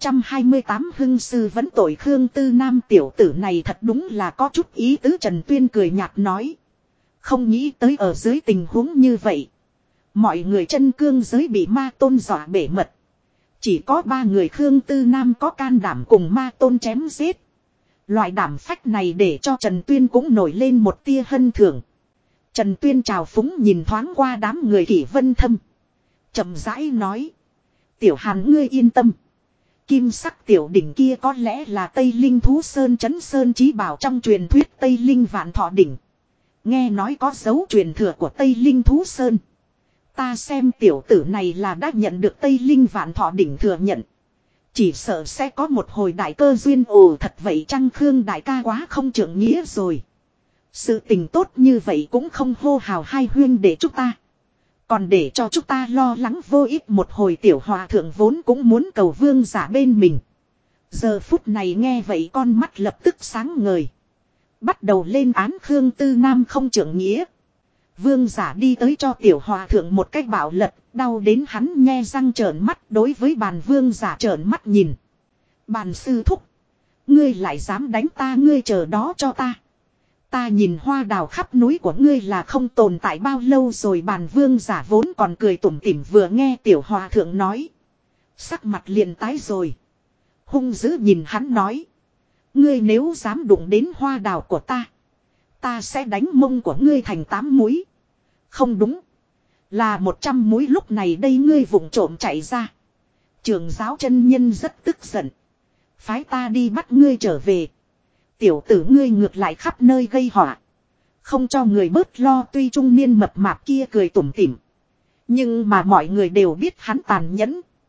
628 hưng sư vấn tội Khương Tư Nam. Tiểu tử này thật đúng là có chút ý tứ. Trần Tuyên cười nhạt nói. Không nghĩ tới ở dưới tình huống như vậy. Mọi người chân cương giới bị ma tôn dọa bể mật. Chỉ có 3 người Khương Tư Nam có can đảm cùng ma tôn chém giết. Loại đảm phách này để cho Trần Tuyên cũng nổi lên một tia hân thưởng. Trần Tuyên trào phúng nhìn thoáng qua đám người Kỷ Vân Thâm. Chậm rãi nói. Tiểu Hàn ngươi yên tâm. Kim sắc tiểu đỉnh kia có lẽ là Tây Linh Thú Sơn Trấn Sơn chí bảo trong truyền thuyết Tây Linh Vạn Thọ Đỉnh. Nghe nói có dấu truyền thừa của Tây Linh Thú Sơn. Ta xem tiểu tử này là đã nhận được Tây Linh Vạn Thọ Đỉnh thừa nhận. Chỉ sợ sẽ có một hồi đại cơ duyên. Ồ thật vậy chăng? Khương đại ca quá không trưởng nghĩa rồi. Sự tình tốt như vậy cũng không hô hào hai huyên để chúng ta. Còn để cho chúng ta lo lắng vô ích. Một hồi tiểu hòa thượng vốn cũng muốn cầu vương giả bên mình. Giờ phút này nghe vậy con mắt lập tức sáng ngời. Bắt đầu lên án Khương Tư Nam không trưởng nghĩa. Vương giả đi tới cho tiểu hòa thượng một cách bạo lật. Đau đến hắn nhe răng trợn mắt. Đối với bàn vương giả trợn mắt nhìn. Bàn sư thúc. Ngươi lại dám đánh ta? Ngươi chờ đó cho ta. Ta nhìn hoa đào khắp núi của ngươi là không tồn tại bao lâu rồi. Bàn vương giả vốn còn cười tủm tỉm vừa nghe tiểu hòa thượng nói. Sắc mặt liền tái rồi. Hung dữ nhìn hắn nói. Ngươi nếu dám đụng đến hoa đào của ta. Ta sẽ đánh mông của ngươi thành 8 múi. Không đúng. Là 100 múi. Lúc này đây ngươi vụng trộm chạy ra. Trưởng giáo chân nhân rất tức giận. Phái ta đi bắt ngươi trở về. Tiểu tử ngươi ngược lại khắp nơi gây họa. Không cho người bớt lo. Tuy trung niên mập mạp kia cười tủm tỉm. Nhưng mà mọi người đều biết hắn tàn nhẫn.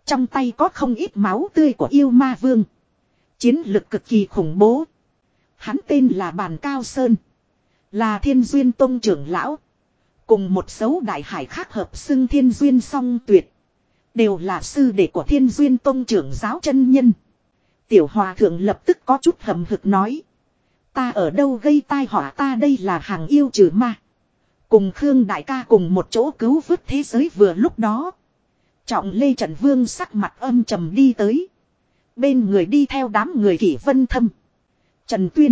Trong tay có không ít máu tươi của yêu ma vương. Chiến lực cực kỳ khủng bố. Hắn tên là Bàn Cao Sơn. Là Thiên Duyên Tông trưởng lão. Cùng một số đại hải khác hợp xưng Thiên Duyên song tuyệt. Đều là sư đệ của Thiên Duyên Tông trưởng giáo chân nhân. Tiểu hòa thượng lập tức có chút hầm hực nói. Ta ở đâu gây tai họa, ta đây là hàng yêu trừ ma. Cùng Khương đại ca cùng một chỗ cứu vớt thế giới vừa lúc đó. Trọng Lê Trần Vương sắc mặt âm trầm đi tới. Bên người đi theo đám người Kỷ Vân Thâm, Trần Tuyên,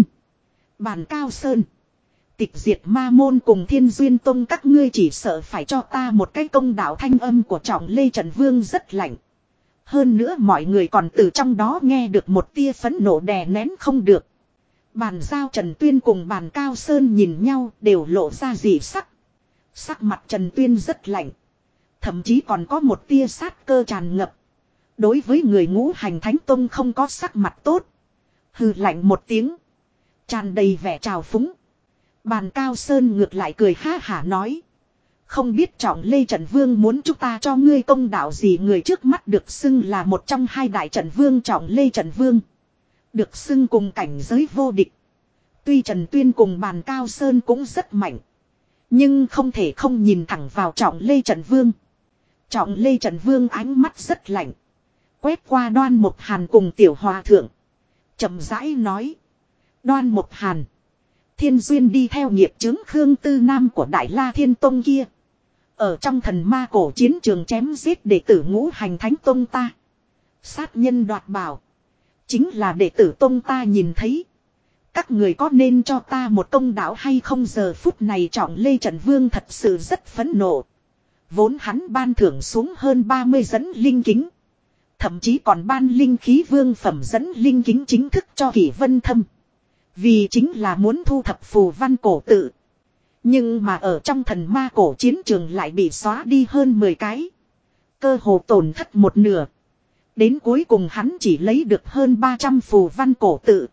Bàn Cao Sơn. Tịch diệt ma môn cùng Thiên Duyên Tông các ngươi chỉ sợ phải cho ta một cái công đạo. Thanh âm của Trọng Lê Trần Vương rất lạnh. Hơn nữa mọi người còn từ trong đó nghe được một tia phẫn nộ đè nén không được. Bàn giao Trần Tuyên cùng Bàn Cao Sơn nhìn nhau đều lộ ra dị sắc. Sắc mặt Trần Tuyên rất lạnh. Thậm chí còn có một tia sát cơ tràn ngập. Đối với người Ngũ Hành Thánh Tông không có sắc mặt tốt. Hừ lạnh một tiếng. Tràn đầy vẻ trào phúng. Bàn Cao Sơn ngược lại cười ha hả nói. Không biết Trọng Lê Trận Vương muốn chúng ta cho ngươi công đạo gì. Người trước mắt được xưng là một trong hai đại trận vương. Trọng Lê Trận Vương được xưng cùng cảnh giới vô địch. Tuy Trần Tuyên cùng Bàn Cao Sơn cũng rất mạnh. Nhưng không thể không nhìn thẳng vào Trọng Lê Trận Vương. Trọng Lê Trận Vương ánh mắt rất lạnh. Quét qua Đoan Mộc Hàn cùng Tiểu Hòa Thượng. Chậm rãi nói. Đoan Mộc Hàn. Thiên duyên đi theo nghiệp chướng Khương Tư Nam của Đại La Thiên Tông kia. Ở trong thần ma cổ chiến trường chém giết đệ tử Ngũ Hành Thánh Tông ta. Sát nhân đoạt bảo. Chính là đệ tử Tông ta nhìn thấy. Các người có nên cho ta một công đạo hay không? Giờ phút này Trọng Lê Trần Vương thật sự rất phẫn nộ. Vốn hắn ban thưởng xuống hơn 30 dẫn linh kính. Thậm chí còn ban linh khí vương phẩm dẫn linh kính chính thức cho Kỷ Vân Thâm. Vì chính là muốn thu thập phù văn cổ tự. Nhưng mà ở trong thần ma cổ chiến trường lại bị xóa đi hơn 10 cái. Cơ hồ tổn thất một nửa. Đến cuối cùng hắn chỉ lấy được hơn 300 phù văn cổ tự.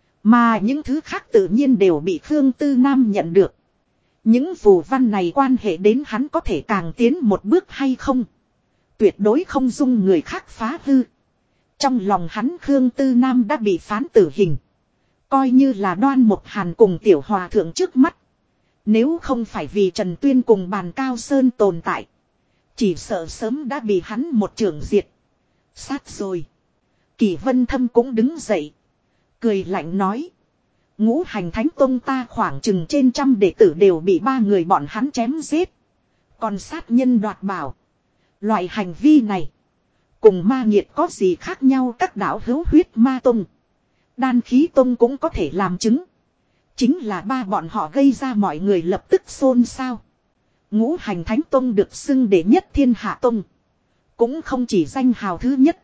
Mà những thứ khác tự nhiên đều bị Khương Tư Nam nhận được. Những phù văn này quan hệ đến hắn có thể càng tiến một bước hay không. Tuyệt đối không dung người khác phá hư. Trong lòng hắn Khương Tư Nam đã bị phán tử hình. Coi như là Đoan Mộc Hàn cùng Tiểu Hòa Thượng trước mắt. Nếu không phải vì Trần Tuyên cùng Bàn Cao Sơn tồn tại. Chỉ sợ sớm đã bị hắn một trưởng diệt. Sát rồi. Kỷ Vân Thâm cũng đứng dậy. Cười lạnh nói. Ngũ Hành Thánh Tông ta khoảng chừng trên 100 đệ tử đều bị 3 người bọn hắn chém giết. Còn sát nhân đoạt bảo. Loại hành vi này. Cùng ma nghiệt có gì khác nhau? Các đạo hữu huyết ma tông. Đan khí tông cũng có thể làm chứng. Chính là ba bọn họ gây ra, mọi người lập tức xôn xao. Ngũ Hành Thánh Tông được xưng đệ nhất thiên hạ tông. Cũng không chỉ danh hào thứ nhất.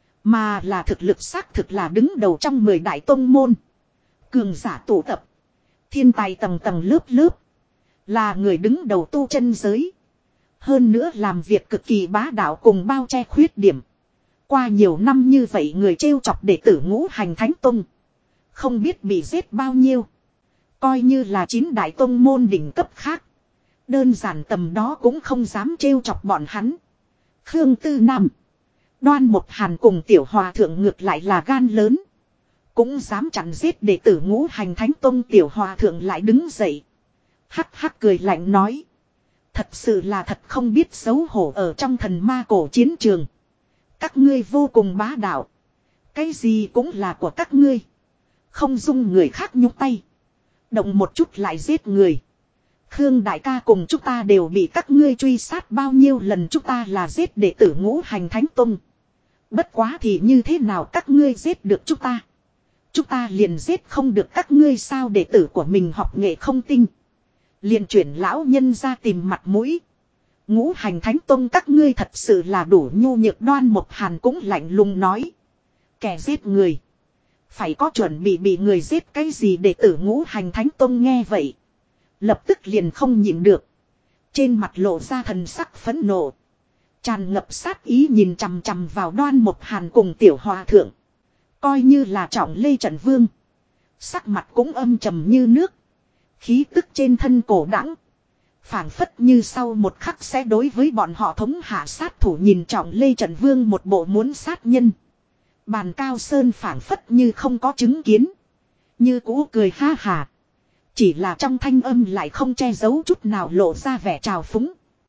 Mà là thực lực xác thực là đứng đầu trong 10 đại tông môn. Cường giả tụ tập. Thiên tài tầng tầng lớp lớp. Là người đứng đầu tu chân giới. Hơn nữa làm việc cực kỳ bá đạo cùng bao che khuyết điểm. Qua nhiều năm như vậy người trêu chọc đệ tử Ngũ Hành Thánh Tông. Không biết bị giết bao nhiêu. Coi như là 9 đại tông môn đỉnh cấp khác. Đơn giản tầm đó cũng không dám trêu chọc bọn hắn. Khương Tư Nam, Đoan Mộc Hàn cùng Tiểu Hòa Thượng ngược lại là gan lớn. Cũng dám chặn giết đệ tử Ngũ Hành Thánh Tông. Tiểu Hòa Thượng lại đứng dậy. Hắc hắc cười lạnh nói. Thật sự là thật không biết xấu hổ. Ở trong thần ma cổ chiến trường. Các ngươi vô cùng bá đạo. Cái gì cũng là của các ngươi. Không dung người khác nhúc tay. Động một chút lại giết người. Khương đại ca cùng chúng ta đều bị các ngươi truy sát bao nhiêu lần. Chúng ta là giết đệ tử Ngũ Hành Thánh Tông. Bất quá thì như thế nào các ngươi giết được chúng ta. Chúng ta liền giết không được các ngươi sao? Đệ tử của mình học nghệ không tinh. Liền chuyển lão nhân ra tìm mặt mũi. Ngũ Hành Thánh Tông các ngươi thật sự là đủ nhu nhược. Đoan Mộc Hàn cũng lạnh lùng nói. Kẻ giết người. Phải có chuẩn bị người giết cái gì? Đệ tử Ngũ Hành Thánh Tông nghe vậy. Lập tức liền không nhịn được. Trên mặt lộ ra thần sắc phẫn nộ. Tràn ngập sát ý nhìn chằm chằm vào Đoan Mộc Hàn cùng Tiểu Hòa Thượng. Coi như là Trọng Lê Trận Vương. Sắc mặt cũng âm trầm như nước. Khí tức trên thân cổ đãng. Phảng phất như sau một khắc sẽ đối với bọn họ thống hạ sát thủ nhìn trọng Lê Trần Vương một bộ muốn sát nhân. Bàn Cao Sơn phảng phất như không có chứng kiến. Như cũ cười ha hà. Chỉ là trong thanh âm lại không che giấu chút nào lộ ra vẻ trào phúng.